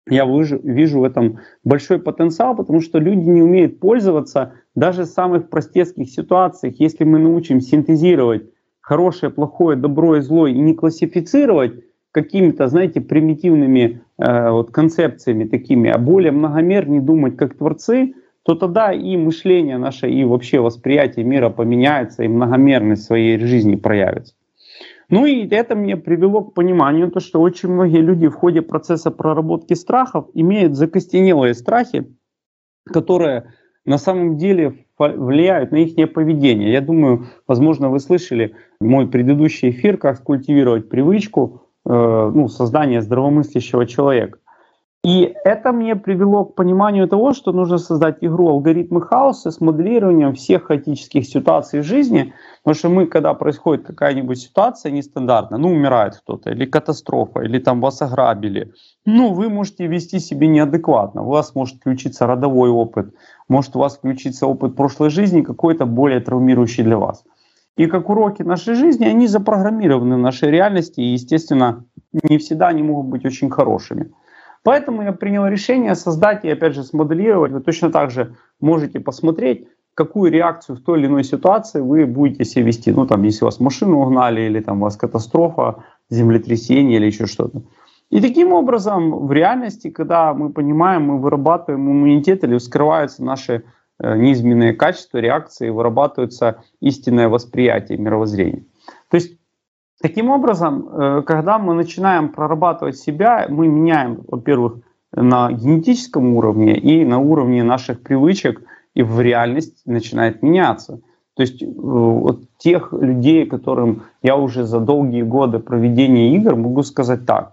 Я вижу в этом большой потенциал, потому что люди не умеют пользоваться даже в самых простецких ситуациях. Если мы научим синтезировать хорошее, плохое, добро и зло и не классифицировать какими-то, знаете, примитивными вот концепциями такими, а более многомерно думать как творцы, то тогда и мышление наше, и вообще восприятие мира поменяется, и многомерность своей жизни проявится. Ну и это мне привело к пониманию, то, что очень многие люди в ходе процесса проработки страхов имеют закостенелые страхи, которые на самом деле влияют на их поведение. Я думаю, возможно, вы слышали мой предыдущий эфир, как скультивировать привычку создания здравомыслящего человека. И это мне привело к пониманию того, что нужно создать игру алгоритмы хаоса с моделированием всех хаотических ситуаций в жизни. Потому что мы, когда происходит какая-нибудь ситуация нестандартная, умирает кто-то, или катастрофа, или там вас ограбили, вы можете вести себя неадекватно. У вас может включиться родовой опыт, может у вас включиться опыт прошлой жизни, какой-то более травмирующий для вас. И как уроки нашей жизни, они запрограммированы в нашей реальности, и, естественно, не всегда они могут быть очень хорошими. Поэтому я принял решение создать и, опять же, смоделировать. Вы точно так же можете посмотреть, какую реакцию в той или иной ситуации вы будете себя вести. Если вас машину угнали, или у вас катастрофа, землетрясение или еще что-то. И таким образом, в реальности, когда мы понимаем, мы вырабатываем иммунитет или вскрываются наши неизменные качества, реакции, вырабатывается истинное восприятие мировоззрения. То есть, таким образом, когда мы начинаем прорабатывать себя, мы меняем, во-первых, на генетическом уровне и на уровне наших привычек, и в реальность начинает меняться. То есть от тех людей, которым я уже за долгие годы проведения игр, могу сказать так.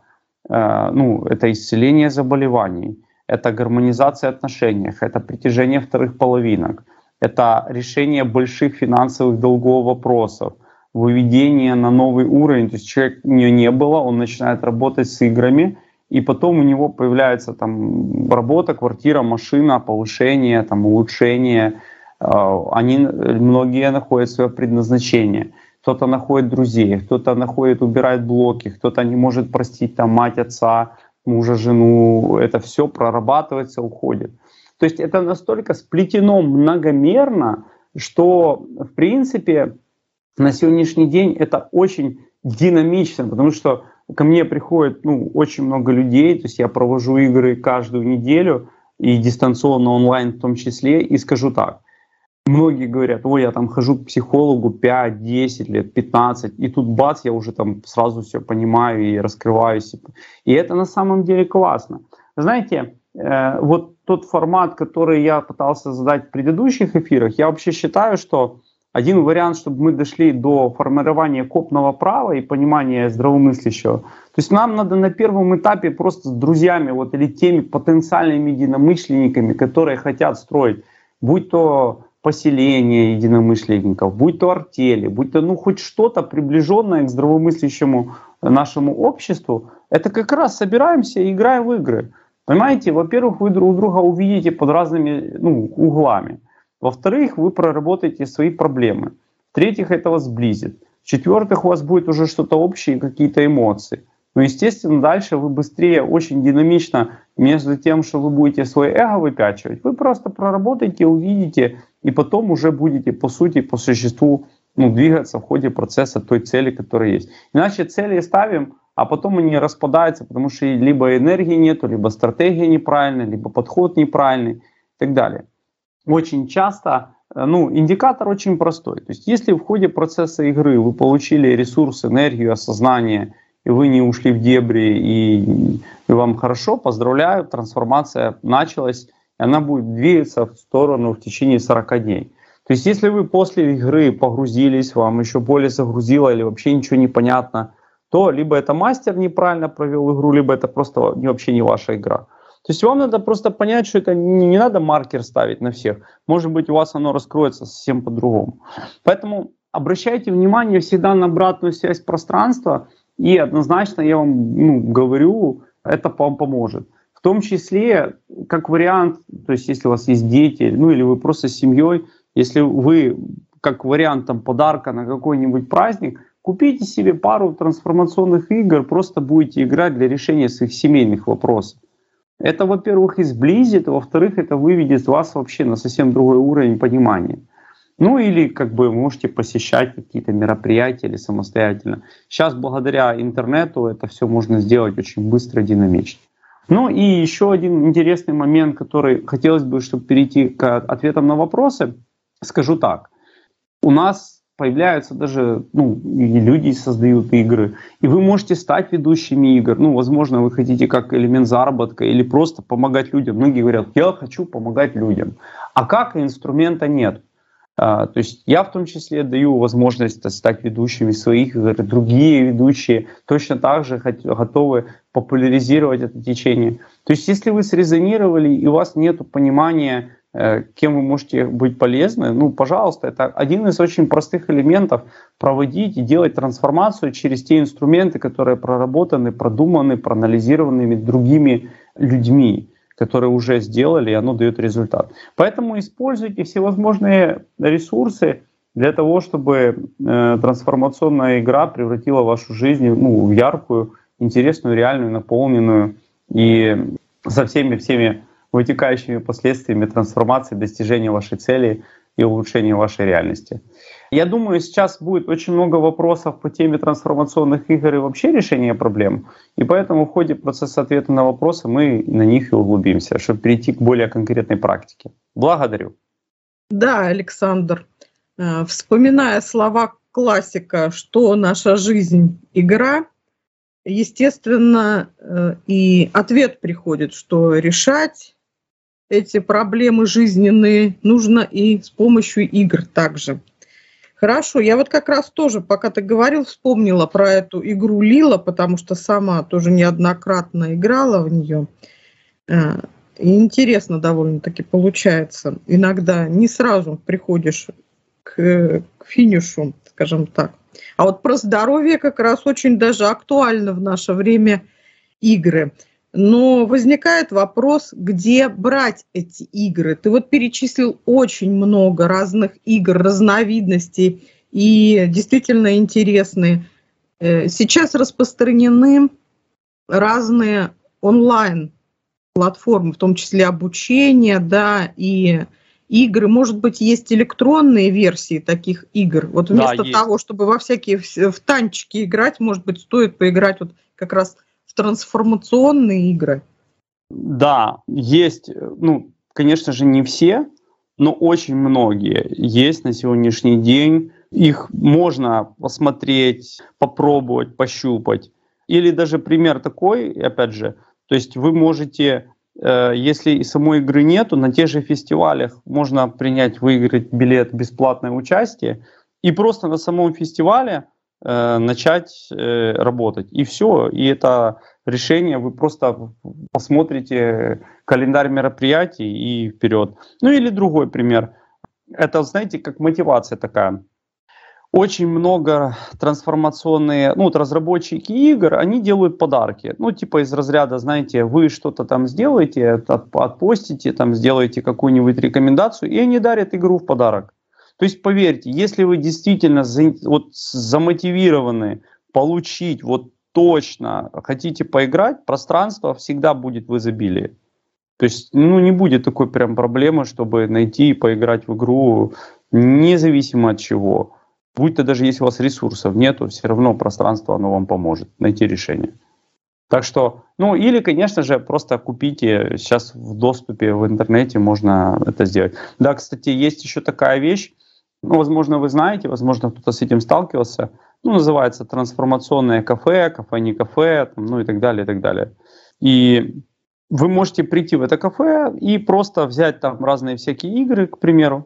Это исцеление заболеваний, это гармонизация отношений, это притяжение вторых половинок, это решение больших финансовых долговых вопросов, выведение на новый уровень, то есть человек у него не было, он начинает работать с играми, и потом у него появляется работа, квартира, машина, повышение, улучшение. Многие находят свое предназначение. Кто-то находит друзей, кто-то убирает блоки, кто-то не может простить мать, отца, мужа, жену. Это все прорабатывается, уходит. То есть это настолько сплетено многомерно, что в принципе на сегодняшний день это очень динамично, потому что ко мне приходит очень много людей, то есть я провожу игры каждую неделю и дистанционно онлайн в том числе, и скажу так, многие говорят, я хожу к психологу 5, 10 лет, 15, и тут бац, я уже сразу все понимаю и раскрываюсь. И это на самом деле классно. Знаете, вот тот формат, который я пытался задать в предыдущих эфирах, я вообще считаю, что один вариант, чтобы мы дошли до формирования копного права и понимания здравомыслящего. То есть нам надо на первом этапе просто с друзьями или теми потенциальными единомышленниками, которые хотят строить, будь то поселение единомышленников, будь то артели, будь то хоть что-то приближенное к здравомыслящему нашему обществу, это как раз собираемся и играем в игры. Понимаете, во-первых, вы друг друга увидите под разными углами. Во-вторых, вы проработаете свои проблемы. В-третьих, это вас сблизит. В-четвертых, у вас будет уже что-то общее, какие-то эмоции. Естественно, дальше вы быстрее, очень динамично, между тем, что вы будете свое эго выпячивать, вы просто проработаете, увидите, и потом уже будете, по сути, по существу двигаться в ходе процесса той цели, которая есть. Иначе цели ставим, а потом они распадаются, потому что либо энергии нету, либо стратегия неправильная, либо подход неправильный и так далее. Очень часто, индикатор очень простой. То есть если в ходе процесса игры вы получили ресурс, энергию, осознание, и вы не ушли в дебри, и вам хорошо, поздравляю, трансформация началась, и она будет двигаться в сторону в течение 40 дней. То есть если вы после игры погрузились, вам еще более загрузило или вообще ничего не понятно, то либо это мастер неправильно провел игру, либо это просто вообще не ваша игра. То есть вам надо просто понять, что это не надо маркер ставить на всех. Может быть, у вас оно раскроется совсем по-другому. Поэтому обращайте внимание всегда на обратную связь пространства, и однозначно я вам говорю, это вам поможет. В том числе, как вариант, то есть если у вас есть дети, или вы просто с семьей, если вы как вариант подарка на какой-нибудь праздник, купите себе пару трансформационных игр, просто будете играть для решения своих семейных вопросов. Это, во-первых, и сблизит, а во-вторых, это выведет вас вообще на совсем другой уровень понимания. Ну или как бы вы можете посещать какие-то мероприятия или самостоятельно. Сейчас благодаря интернету это все можно сделать очень быстро и динамично. Ну и еще один интересный момент, который хотелось бы, чтобы перейти к ответам на вопросы. Скажу так, у нас появляются даже, и люди создают игры, и вы можете стать ведущими игр. Возможно, вы хотите как элемент заработка или просто помогать людям. Многие говорят, я хочу помогать людям. А как инструмента нет? То есть я в том числе даю возможность стать ведущими своих игр, другие ведущие точно так же готовы популяризировать это течение. То есть если вы срезонировали и у вас нет понимания, кем вы можете быть полезны, пожалуйста, это один из очень простых элементов проводить и делать трансформацию через те инструменты, которые проработаны, продуманы, проанализированы другими людьми, которые уже сделали, и оно дает результат. Поэтому используйте всевозможные ресурсы для того, чтобы трансформационная игра превратила вашу жизнь в яркую, интересную, реальную, наполненную и со всеми вытекающими последствиями трансформации, достижения вашей цели и улучшения вашей реальности. Я думаю, сейчас будет очень много вопросов по теме трансформационных игр и вообще решения проблем. И поэтому в ходе процесса ответа на вопросы мы на них и углубимся, чтобы перейти к более конкретной практике. Благодарю. Да, Александр, вспоминая слова классика, что наша жизнь – игра, естественно, и ответ приходит, что решать эти проблемы жизненные нужно и с помощью игр также. Хорошо, я вот как раз тоже, пока ты говорил, вспомнила про эту игру Лила, потому что сама тоже неоднократно играла в нее. И интересно довольно-таки получается. Иногда не сразу приходишь к финишу, скажем так. А вот про здоровье как раз очень даже актуально в наше время игры. Но возникает вопрос, где брать эти игры. Ты вот перечислил очень много разных игр, разновидностей и действительно интересные. Сейчас распространены разные онлайн-платформы, в том числе обучение, да, и игры. Может быть, есть электронные версии таких игр. Вот вместо того, чтобы во всякие в танчики играть, может быть, стоит поиграть вот как раз в трансформационные игры. Да, есть, конечно же, не все, но очень многие есть на сегодняшний день. Их можно посмотреть, попробовать, пощупать. Или даже пример такой, опять же, то есть вы можете, если и самой игры нету, на тех же фестивалях можно выиграть билет бесплатное участие и просто на самом фестивале начать работать. И все. И это решение, вы просто посмотрите календарь мероприятий и вперед. Или другой пример. Это, знаете, как мотивация такая. Очень много трансформационные, разработчики игр, они делают подарки. Типа из разряда, знаете, вы что-то там сделаете, отпостите, там сделаете какую-нибудь рекомендацию, и они дарят игру в подарок. То есть, поверьте, если вы действительно замотивированы получить точно хотите поиграть, пространство всегда будет в изобилии. То есть, не будет такой прям проблемы, чтобы найти и поиграть в игру, независимо от чего. Будь-то даже если у вас ресурсов нету, все равно пространство оно вам поможет найти решение. Так что, или, конечно же, просто купите, сейчас в доступе в интернете можно это сделать. Да, кстати, есть еще такая вещь, возможно, вы знаете, возможно, кто-то с этим сталкивался, называется трансформационное кафе, кафе не кафе, и так далее, и так далее. И вы можете прийти в это кафе и просто взять там разные всякие игры, к примеру,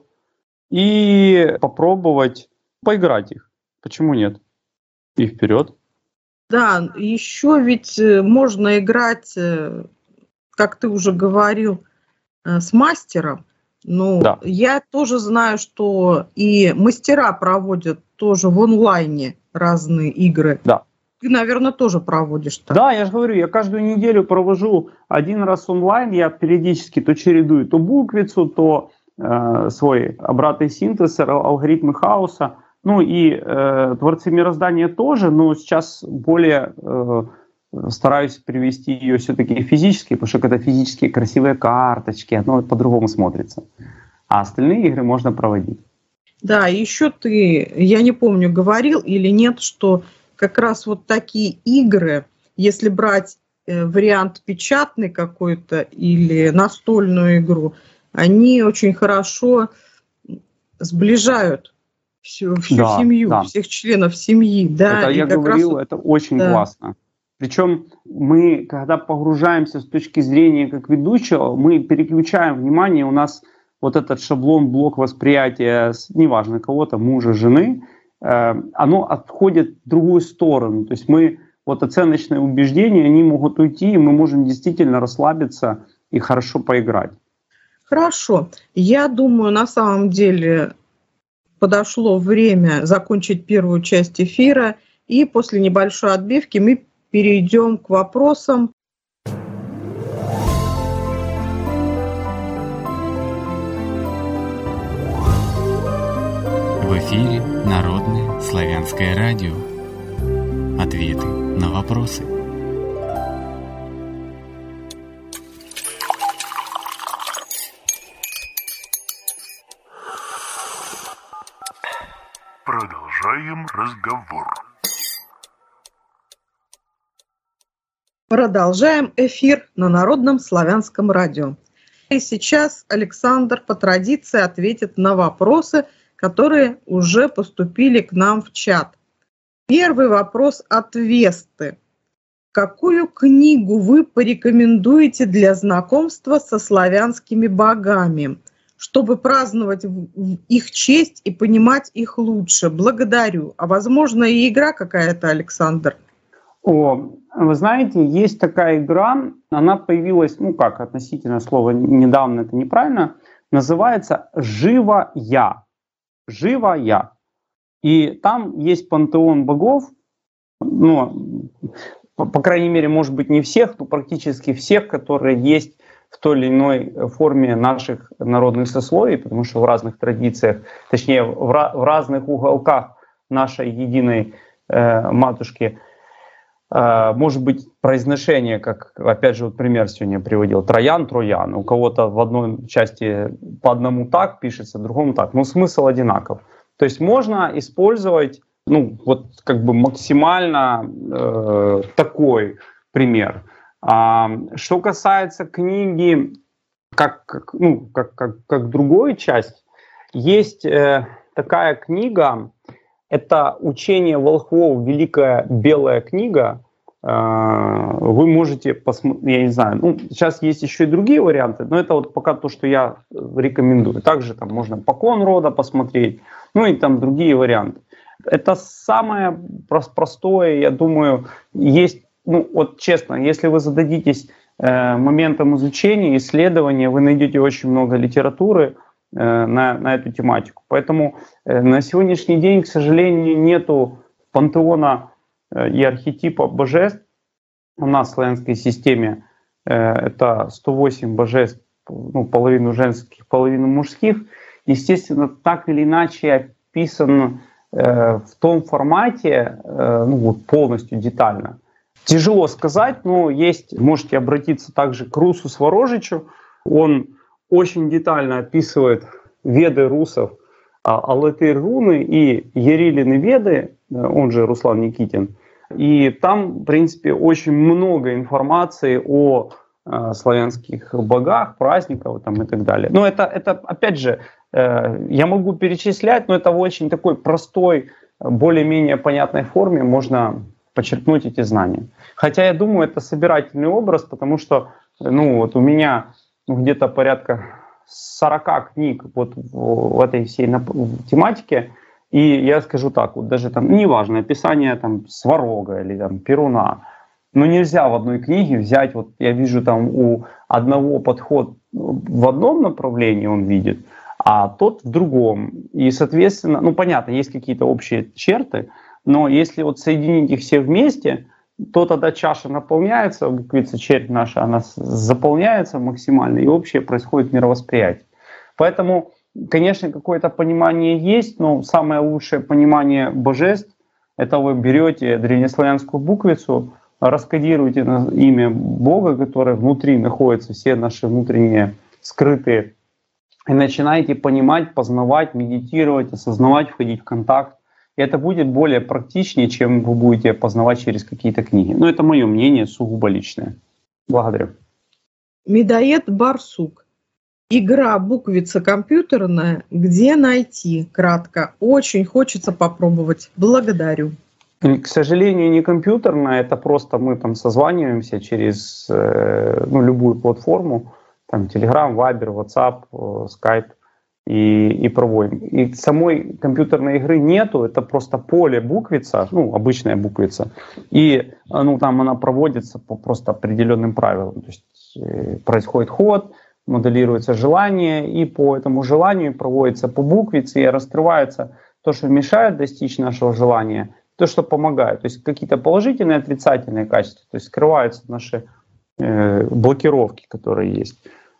и попробовать поиграть их. Почему нет? И вперед. Да, еще ведь можно играть, как ты уже говорил, с мастером. Да. Я тоже знаю, что и мастера проводят тоже в онлайне разные игры. Да. Ты, наверное, тоже проводишь так. Да, я же говорю, я каждую неделю провожу один раз онлайн, я периодически то чередую то буквицу, то свой обратный синтез, алгоритмы хаоса. И творцы мироздания тоже, но сейчас более стараюсь привести ее все-таки физически, потому что когда физические красивые карточки, оно по-другому смотрится. А остальные игры можно проводить. Да, еще ты, я не помню, говорил или нет, что как раз вот такие игры, если брать вариант печатный какой-то или настольную игру, они очень хорошо сближают всю семью, всех членов семьи. Да, это я говорил, это очень классно. Причем мы, когда погружаемся с точки зрения как ведущего, мы переключаем внимание, у нас вот этот шаблон, блок восприятия, неважно кого-то, мужа, жены, оно отходит в другую сторону. То есть мы, вот оценочные убеждения, они могут уйти, и мы можем действительно расслабиться и хорошо поиграть. Хорошо. Я думаю, на самом деле подошло время закончить первую часть эфира, и после небольшой отбивки мы перейдем к вопросам. В эфире Народное славянское радио. Ответы на вопросы. Продолжаем разговор. Продолжаем эфир на Народном славянском радио. И сейчас Александр по традиции ответит на вопросы, которые уже поступили к нам в чат. Первый вопрос от Весты. Какую книгу вы порекомендуете для знакомства со славянскими богами, чтобы праздновать в их честь и понимать их лучше? Благодарю. А возможно, и игра какая-то, Александр? Вы знаете, есть такая игра, она появилась, относительно слова недавно, это неправильно, называется «Живо я». «Живо я». И там есть пантеон богов, по крайней мере, может быть, не всех, но практически всех, которые есть в той или иной форме наших народных сословий, потому что в разных традициях, точнее, в разных уголках нашей единой матушки, может быть произношение, как, опять же, вот пример сегодня приводил, Троян, Троян. У кого-то в одной части по одному так пишется, в другому так. Но смысл одинаков. То есть можно использовать, максимально такой пример. Что касается книги, как другой часть, есть такая книга. Это «Учение волхвов. Великая белая книга». Вы можете посмотреть, я не знаю, сейчас есть еще и другие варианты, но это вот пока то, что я рекомендую. Также там можно «Покон рода» посмотреть, и там другие варианты. Это самое простое, я думаю, есть, честно, если вы зададитесь моментом изучения, исследования, вы найдете очень много литературы на эту тематику. Поэтому на сегодняшний день, к сожалению, нету пантеона и архетипа божеств. У нас в славянской системе это 108 божеств, половину женских, половину мужских. Естественно, так или иначе описан в том формате, полностью детально. Тяжело сказать, но можете обратиться также к Русу Сворожичу. Он очень детально описывает веды русов, Алатырь руны и Ярилины веды, он же Руслан Никитин. И там, в принципе, очень много информации о славянских богах, праздниках и так далее. Но это опять же, я могу перечислять, но это в очень такой простой, более-менее понятной форме можно почерпнуть эти знания. Хотя я думаю, это собирательный образ, потому что у меня где-то порядка 40 книг в этой всей тематике. И я скажу так, даже неважно, описание Сварога или Перуна, но нельзя в одной книге взять, я вижу у одного подход в одном направлении он видит, а тот в другом. И, соответственно, понятно, есть какие-то общие черты, но если соединить их все вместе, то тогда чаша наполняется, буквица червь наша, она заполняется максимально, и общее происходит мировосприятие. Поэтому, конечно, какое-то понимание есть, но самое лучшее понимание божеств — это вы берете древнеславянскую буквицу, раскодируйте имя Бога, которое внутри находится, все наши внутренние скрытые, и начинаете понимать, познавать, медитировать, осознавать, входить в контакт. И это будет более практичнее, чем вы будете познавать через какие-то книги. Но это мое мнение, сугубо личное. Благодарю. Медоед Барсук. Игра буквица компьютерная. Где найти? Кратко. Очень хочется попробовать. Благодарю. К сожалению, не компьютерная, это просто мы там созваниваемся через любую платформу, там Telegram, Viber, WhatsApp, Skype и проводим. И самой компьютерной игры нету, это просто поле буквица, обычная буквица, и там она проводится по просто определенным правилам. То есть происходит ход, моделируется желание, и по этому желанию проводится по буквице и раскрывается то, что мешает достичь нашего желания, то, что помогает. То есть какие-то положительные, отрицательные качества, то есть скрываются наши блокировки, которые есть.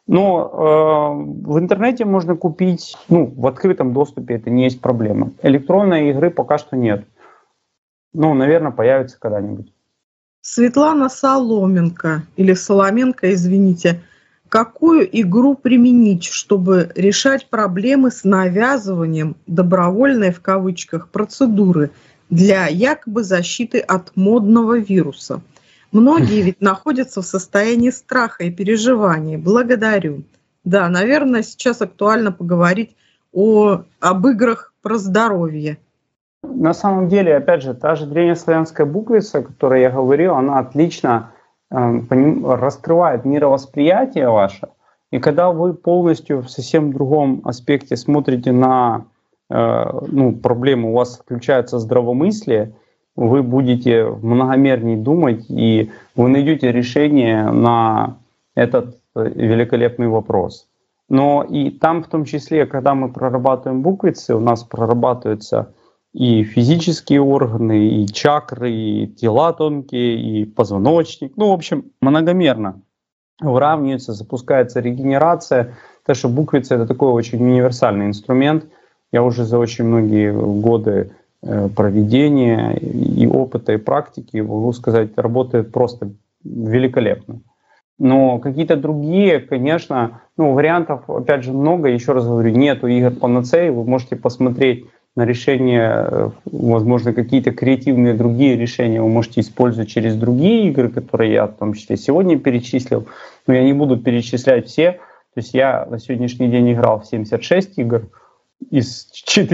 Но в интернете можно купить, в открытом доступе это не есть проблема. Электронной игры пока что нет. Наверное, появится когда-нибудь. Светлана Соломенко, или Соломенко, извините. Какую игру применить, чтобы решать проблемы с навязыванием добровольной, в кавычках, процедуры для якобы защиты от модного вируса? Многие ведь находятся в состоянии страха и переживаний. Благодарю. Да, наверное, сейчас актуально поговорить об играх про здоровье. На самом деле, опять же, та же древнеславянская буквица, о которой я говорил, она отлично раскрывает мировосприятие ваше. И когда вы полностью в совсем другом аспекте смотрите на проблему, у вас включается здравомыслие, вы будете многомернее думать, и вы найдете решение на этот великолепный вопрос. Но и там, в том числе, когда мы прорабатываем буквицы, у нас прорабатываются и физические органы, и чакры, и тела тонкие, и позвоночник. В общем, многомерно выравнивается, запускается регенерация. Так что буквица — это такой очень универсальный инструмент. Я уже за очень многие годы проведения и опыта, и практики, могу сказать, работает просто великолепно. Но какие-то другие, конечно, вариантов, опять же, много. Еще раз говорю, нету игр панацеи. Вы можете посмотреть на решения, возможно, какие-то креативные другие решения вы можете использовать через другие игры, которые я в том числе сегодня перечислил. Но я не буду перечислять все. То есть я на сегодняшний день играл в 76 игр из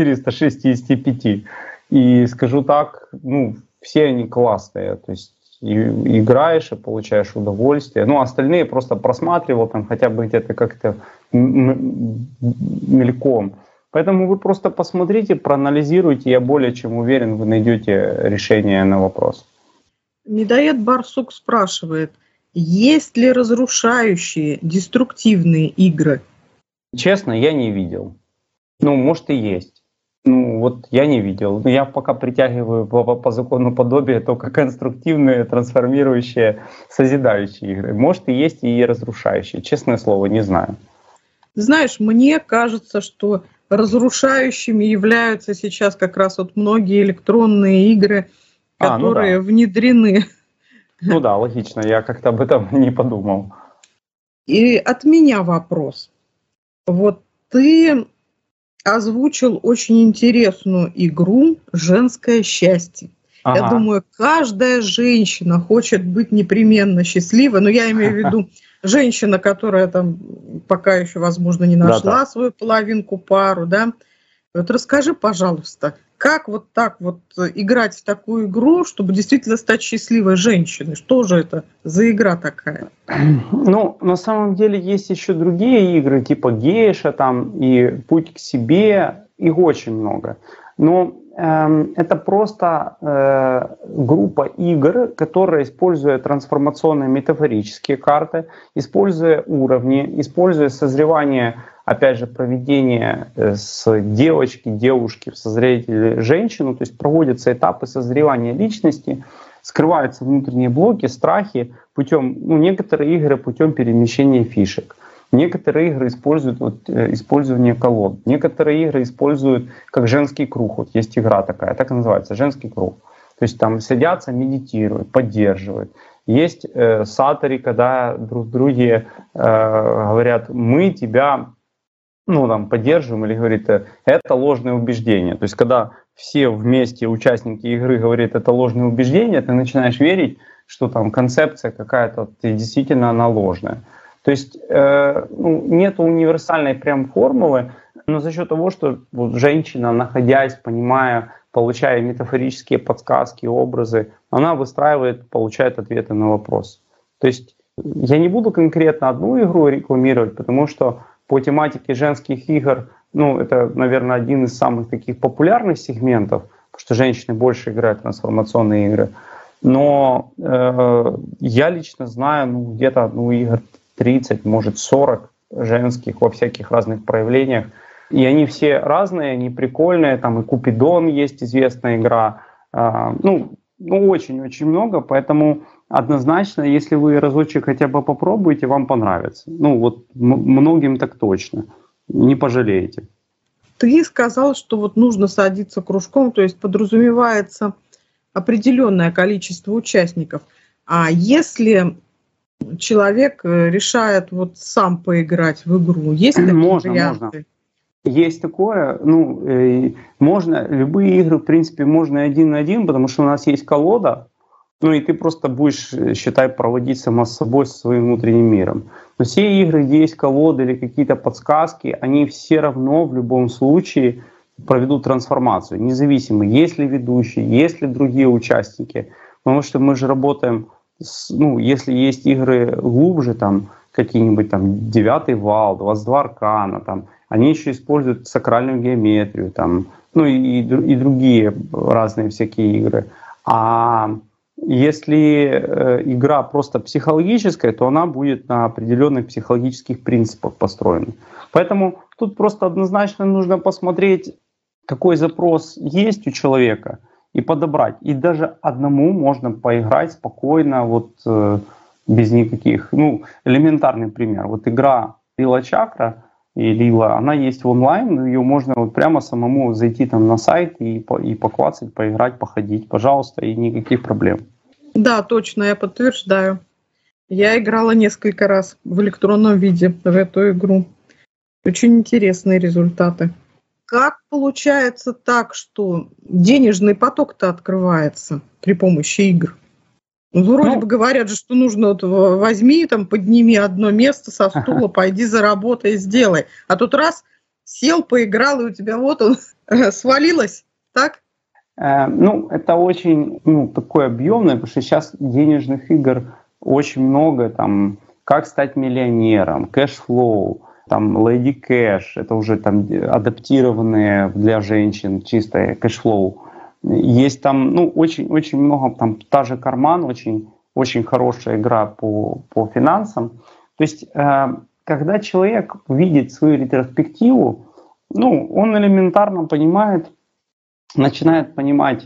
465. И скажу так, все они классные. То есть играешь и получаешь удовольствие. Остальные просто просматривал там хотя бы где-то как-то мельком. Поэтому вы просто посмотрите, проанализируйте. Я более чем уверен, вы найдете решение на вопрос. Медоед Барсук спрашивает, есть ли разрушающие, деструктивные игры? Честно, я не видел. Может и есть. Я не видел. Я пока притягиваю по закону подобия только конструктивные, трансформирующие, созидающие игры. Может и есть и разрушающие. Честное слово, не знаю. Знаешь, мне кажется, что разрушающими являются сейчас как раз многие электронные игры, которые внедрены. Логично. Я как-то об этом не подумал. И от меня вопрос. Ты озвучил очень интересную игру «Женское счастье». Ага. Я думаю, каждая женщина хочет быть непременно счастливой, но я имею в виду женщина, которая там пока еще, возможно, не нашла свою половинку, пару, да. Расскажи, пожалуйста, как так играть в такую игру, чтобы действительно стать счастливой женщиной? Что же это за игра такая? На самом деле есть еще другие игры, типа Гейша там и Путь к себе, их очень много. Но это просто группа игр, которая, используя трансформационные метафорические карты, используя уровни, используя созревание, опять же, проведение с девушки в созревание женщину, то есть проводятся этапы созревания личности, скрываются внутренние блоки, страхи путем, некоторые игры путем перемещения фишек. Некоторые игры используют использование колод. Некоторые игры используют как женский круг. Есть игра такая, так и называется, женский круг. То есть там садятся, медитируют, поддерживают. Есть сатори, когда друг друге говорят, мы тебя поддерживаем, или говорит, это ложное убеждение. То есть когда все вместе участники игры говорят, это ложное убеждение, ты начинаешь верить, что там концепция какая-то действительно она ложная. То есть нет универсальной прям формулы, но за счет того, что вот женщина, находясь, понимая, получая метафорические подсказки, образы, она выстраивает, получает ответы на вопрос. То есть я не буду конкретно одну игру рекламировать, потому что по тематике женских игр, это, наверное, один из самых таких популярных сегментов, потому что женщины больше играют в трансформационные игры. Но я лично знаю где-то игр 30, может 40 женских во всяких разных проявлениях. И они все разные, они прикольные. Там и Купидон есть известная игра. Очень-очень много. Поэтому однозначно, если вы разочек хотя бы попробуете, вам понравится. Многим так точно. Не пожалеете. Ты сказал, что нужно садиться кружком, то есть подразумевается определенное количество участников. А если человек решает сам поиграть в игру, есть такие варианты? Можно. Есть такое, можно, любые игры, в принципе, можно один на один, потому что у нас есть колода, и ты просто будешь, считай, проводить сама с собой, со своим внутренним миром. Но все игры, где есть колоды или какие-то подсказки, они все равно в любом случае проведут трансформацию, независимо, есть ли ведущий, есть ли другие участники. Потому что мы же работаем, если есть игры глубже, какие-нибудь 9-й вал, 22 аркана, они еще используют сакральную геометрию, и другие разные всякие игры. А если игра просто психологическая, то она будет на определенных психологических принципах построена. Поэтому тут просто однозначно нужно посмотреть, какой запрос есть у человека, и подобрать. И даже одному можно поиграть спокойно, без никаких... элементарный пример. Игра Лила Чакра и Лила, она есть в онлайн, ее можно прямо самому зайти на сайт и поклацать, поиграть, походить, пожалуйста, и никаких проблем. Да, точно, я подтверждаю. Я играла несколько раз в электронном виде в эту игру. Очень интересные результаты. Как получается так, что денежный поток-то открывается при помощи игр? Вроде бы говорят же, что нужно возьми, подними одно место со стула, пойди заработай, сделай. А тут раз, сел, поиграл, и у тебя свалилось, так? Это очень такое объемное, потому что сейчас денежных игр очень много. Как стать миллионером, кэшфлоу, Lady Cash, это уже адаптированные для женщин чистое кэшфлоу. Есть очень много, та же Карман, очень хорошая игра по финансам. То есть, когда человек видит свою ретроспективу, он элементарно начинает понимать,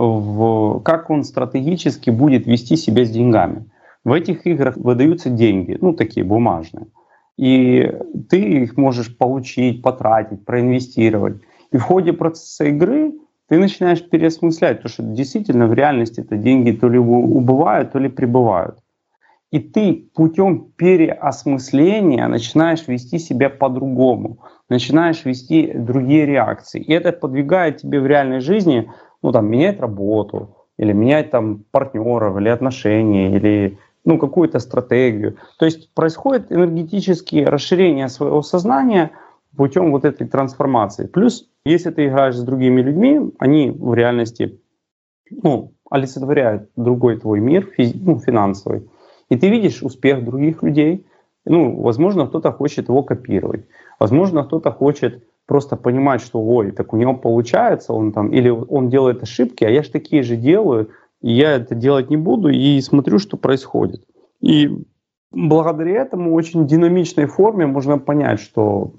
как он стратегически будет вести себя с деньгами. В этих играх выдаются деньги, такие бумажные. И ты их можешь получить, потратить, проинвестировать. И в ходе процесса игры ты начинаешь переосмыслять, потому что действительно в реальности это деньги то ли убывают, то ли прибывают. И ты путем переосмысления начинаешь вести себя по-другому, начинаешь вести другие реакции. И это подвигает тебе в реальной жизни, менять работу, или менять партнеров, или отношения, или какую-то стратегию. То есть происходит энергетические расширения своего сознания путем этой трансформации. Плюс, если ты играешь с другими людьми, они в реальности олицетворяют другой твой мир, финансовый. И ты видишь успех других людей. Возможно, кто-то хочет его копировать. Возможно, кто-то хочет просто понимать, что так у него получается, или он делает ошибки, а я же такие же делаю, и я это делать не буду, и смотрю, что происходит. И благодаря этому очень динамичной форме можно понять, что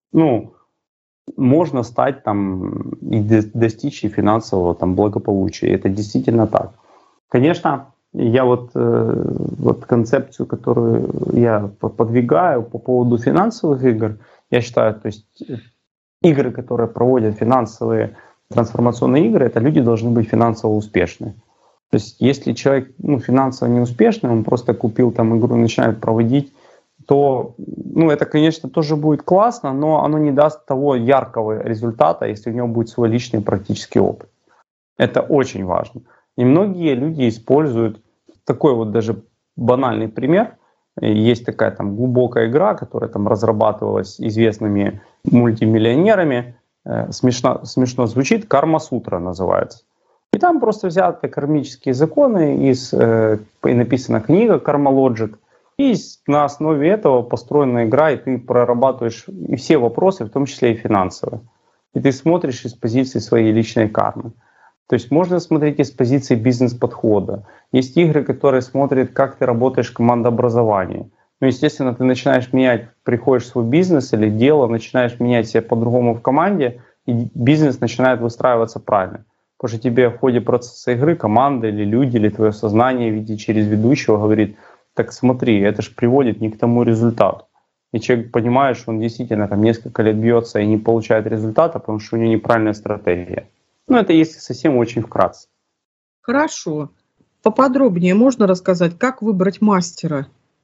можно стать и достичь и финансового благополучия. Это действительно так. Конечно, я концепцию, которую я подвигаю по поводу финансовых игр, я считаю, то есть игры, которые проводят финансовые трансформационные игры — это люди должны быть финансово успешны. То есть если человек финансово неуспешный, он просто купил там игру и начинает проводить, то это, конечно, тоже будет классно, но оно не даст того яркого результата, если у него будет свой личный практический опыт. Это очень важно. И многие люди используют такой вот даже банальный пример. Есть такая там глубокая игра, которая там разрабатывалась известными мультимиллионерами. Смешно звучит, Карма-сутра называется. И там просто взяты кармические законы, и написана книга Karma-Logic, и на основе этого построена игра, и ты прорабатываешь и все вопросы, в том числе и финансовые. И ты смотришь из позиции своей личной кармы. То есть можно смотреть из позиции бизнес-подхода. Есть игры, которые смотрят, как ты работаешь в командообразовании. Естественно, ты начинаешь менять, приходишь в свой бизнес или дело, начинаешь менять себя по-другому в команде, и бизнес начинает выстраиваться правильно. Потому что тебе в ходе процесса игры команда или люди, или твое сознание, видя через ведущего, говорит: так смотри, это же приводит не к тому результату. И человек понимает, что он действительно там несколько лет бьется и не получает результата, потому что у него неправильная стратегия. Это если совсем очень вкратце. Хорошо. Поподробнее можно рассказать, как выбрать мастера?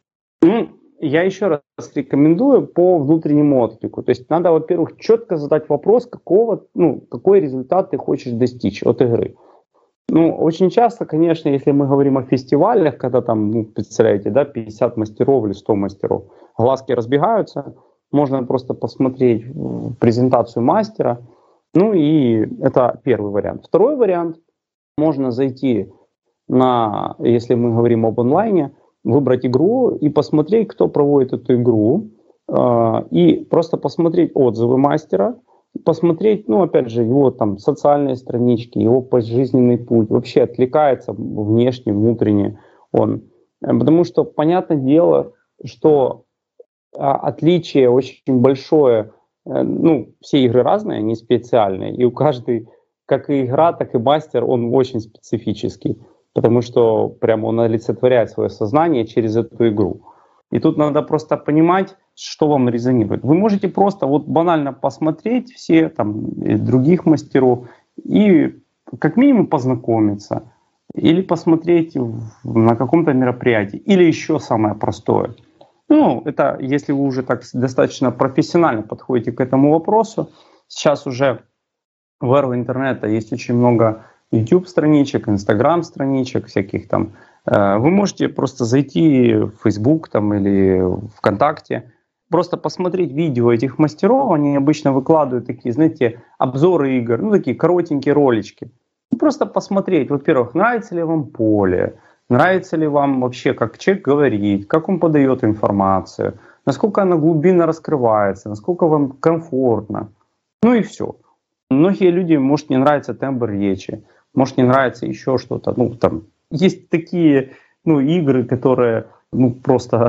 Я еще раз рекомендую по внутреннему отклику. То есть надо, во-первых, четко задать вопрос, какой результат ты хочешь достичь от игры. Очень часто, конечно, если мы говорим о фестивалях, когда там, представляете, 50 мастеров или 100 мастеров, глазки разбегаются, можно просто посмотреть презентацию мастера. И это первый вариант. Второй вариант, можно зайти если мы говорим об онлайне, выбрать игру и посмотреть, кто проводит эту игру, и просто посмотреть отзывы мастера, посмотреть, опять же, его там социальные странички, его пожизненный путь, вообще отвлекается внешне, внутренне он. Потому что, понятное дело, что отличие очень большое, все игры разные, они специальные, и у каждой, как и игра, так и мастер, он очень специфический, потому что прямо он олицетворяет свое сознание через эту игру. И тут надо просто понимать, что вам резонирует. Вы можете просто банально посмотреть все других мастеров и как минимум познакомиться, или посмотреть на каком-то мероприятии, или еще самое простое. Это если вы уже так достаточно профессионально подходите к этому вопросу. Сейчас уже в эру интернета есть очень много YouTube-страничек, Instagram-страничек всяких там. Вы можете просто зайти в Facebook или ВКонтакте, просто посмотреть видео этих мастеров. Они обычно выкладывают такие, знаете, обзоры игр, такие коротенькие ролички. Просто посмотреть, во-первых, нравится ли вам поле, нравится ли вам вообще, как человек говорит, как он подает информацию, насколько она глубинно раскрывается, насколько вам комфортно. И все. Многие люди, может, не нравится тембр речи, может, не нравится еще что-то. Есть такие игры, которые просто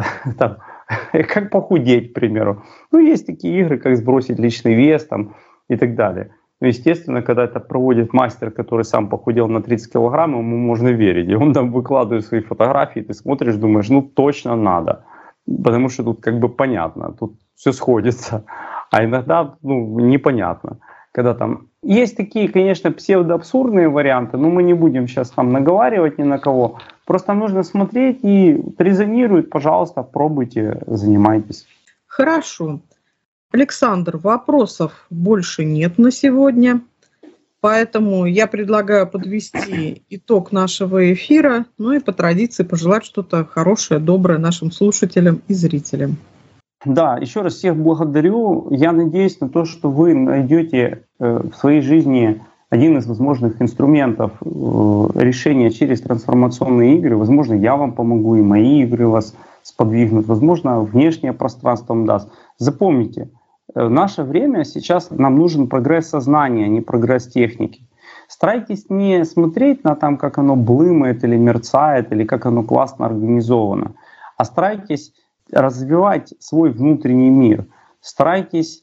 как похудеть, к примеру. Есть такие игры, как сбросить личный вес и так далее. Естественно, когда это проводит мастер, который сам похудел на 30 килограмм, ему можно верить. И он выкладывает свои фотографии, ты смотришь, думаешь, точно надо. Потому что тут понятно, тут все сходится. А иногда непонятно. Когда есть такие, конечно, псевдоабсурдные варианты, но мы не будем сейчас наговаривать ни на кого. Просто нужно смотреть, и резонирует, пожалуйста, пробуйте, занимайтесь. Хорошо. Александр, вопросов больше нет на сегодня, поэтому я предлагаю подвести итог нашего эфира, и по традиции пожелать что-то хорошее, доброе нашим слушателям и зрителям. Да, еще раз всех благодарю. Я надеюсь на то, что вы найдете в своей жизни один из возможных инструментов решения через трансформационные игры. Возможно, я вам помогу, и мои игры вас сподвигнут. Возможно, внешнее пространство вам даст. Запомните, в наше время сейчас нам нужен прогресс сознания, а не прогресс техники. Старайтесь не смотреть на как оно блымает или мерцает, или как оно классно организовано, а старайтесь развивать свой внутренний мир. Старайтесь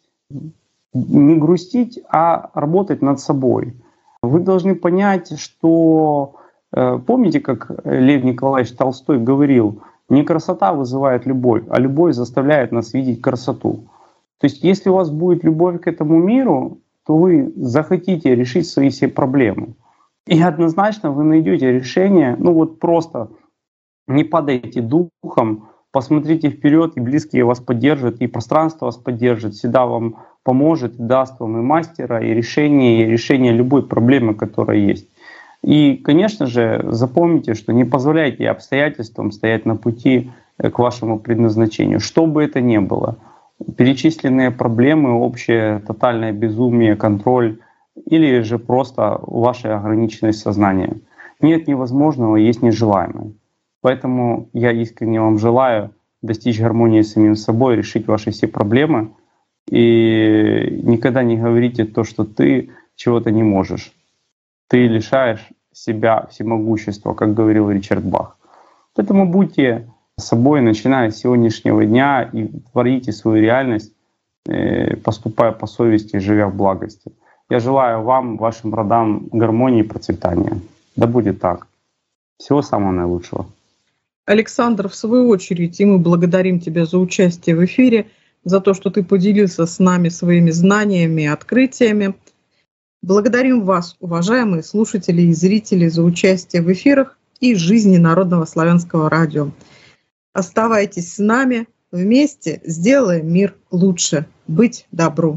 не грустить, а работать над собой. Вы должны понять, что, помните, как Лев Николаевич Толстой говорил, не красота вызывает любовь, а любовь заставляет нас видеть красоту. То есть если у вас будет любовь к этому миру, то вы захотите решить свои все проблемы. И однозначно вы найдете решение, просто не падайте духом, посмотрите вперед, и близкие вас поддержат, и пространство вас поддержит, всегда вам поможет, даст вам и мастера, и решение любой проблемы, которая есть. И, конечно же, запомните, что не позволяйте обстоятельствам стоять на пути к вашему предназначению, что бы это ни было. Перечисленные проблемы, общее тотальное безумие, контроль или же просто ваша ограниченность сознания. Нет невозможного, есть нежелаемое. Поэтому я искренне вам желаю достичь гармонии с самим собой, решить ваши все проблемы. И никогда не говорите то, что ты чего-то не можешь. Ты лишаешь себя всемогущества, как говорил Ричард Бах. Поэтому будьте собой, начиная с сегодняшнего дня, и творите свою реальность, поступая по совести, живя в благости. Я желаю вам, вашим родам гармонии и процветания. Да будет так. Всего самого наилучшего. Александр, в свою очередь, и мы благодарим тебя за участие в эфире, за то, что ты поделился с нами своими знаниями и открытиями. Благодарим вас, уважаемые слушатели и зрители, за участие в эфирах и жизни Народного славянского радио. Оставайтесь с нами, вместе сделаем мир лучше. Быть добру.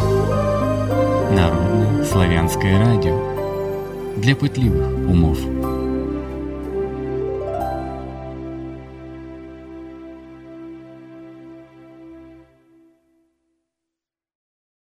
Народное славянское радио для пытливых умов.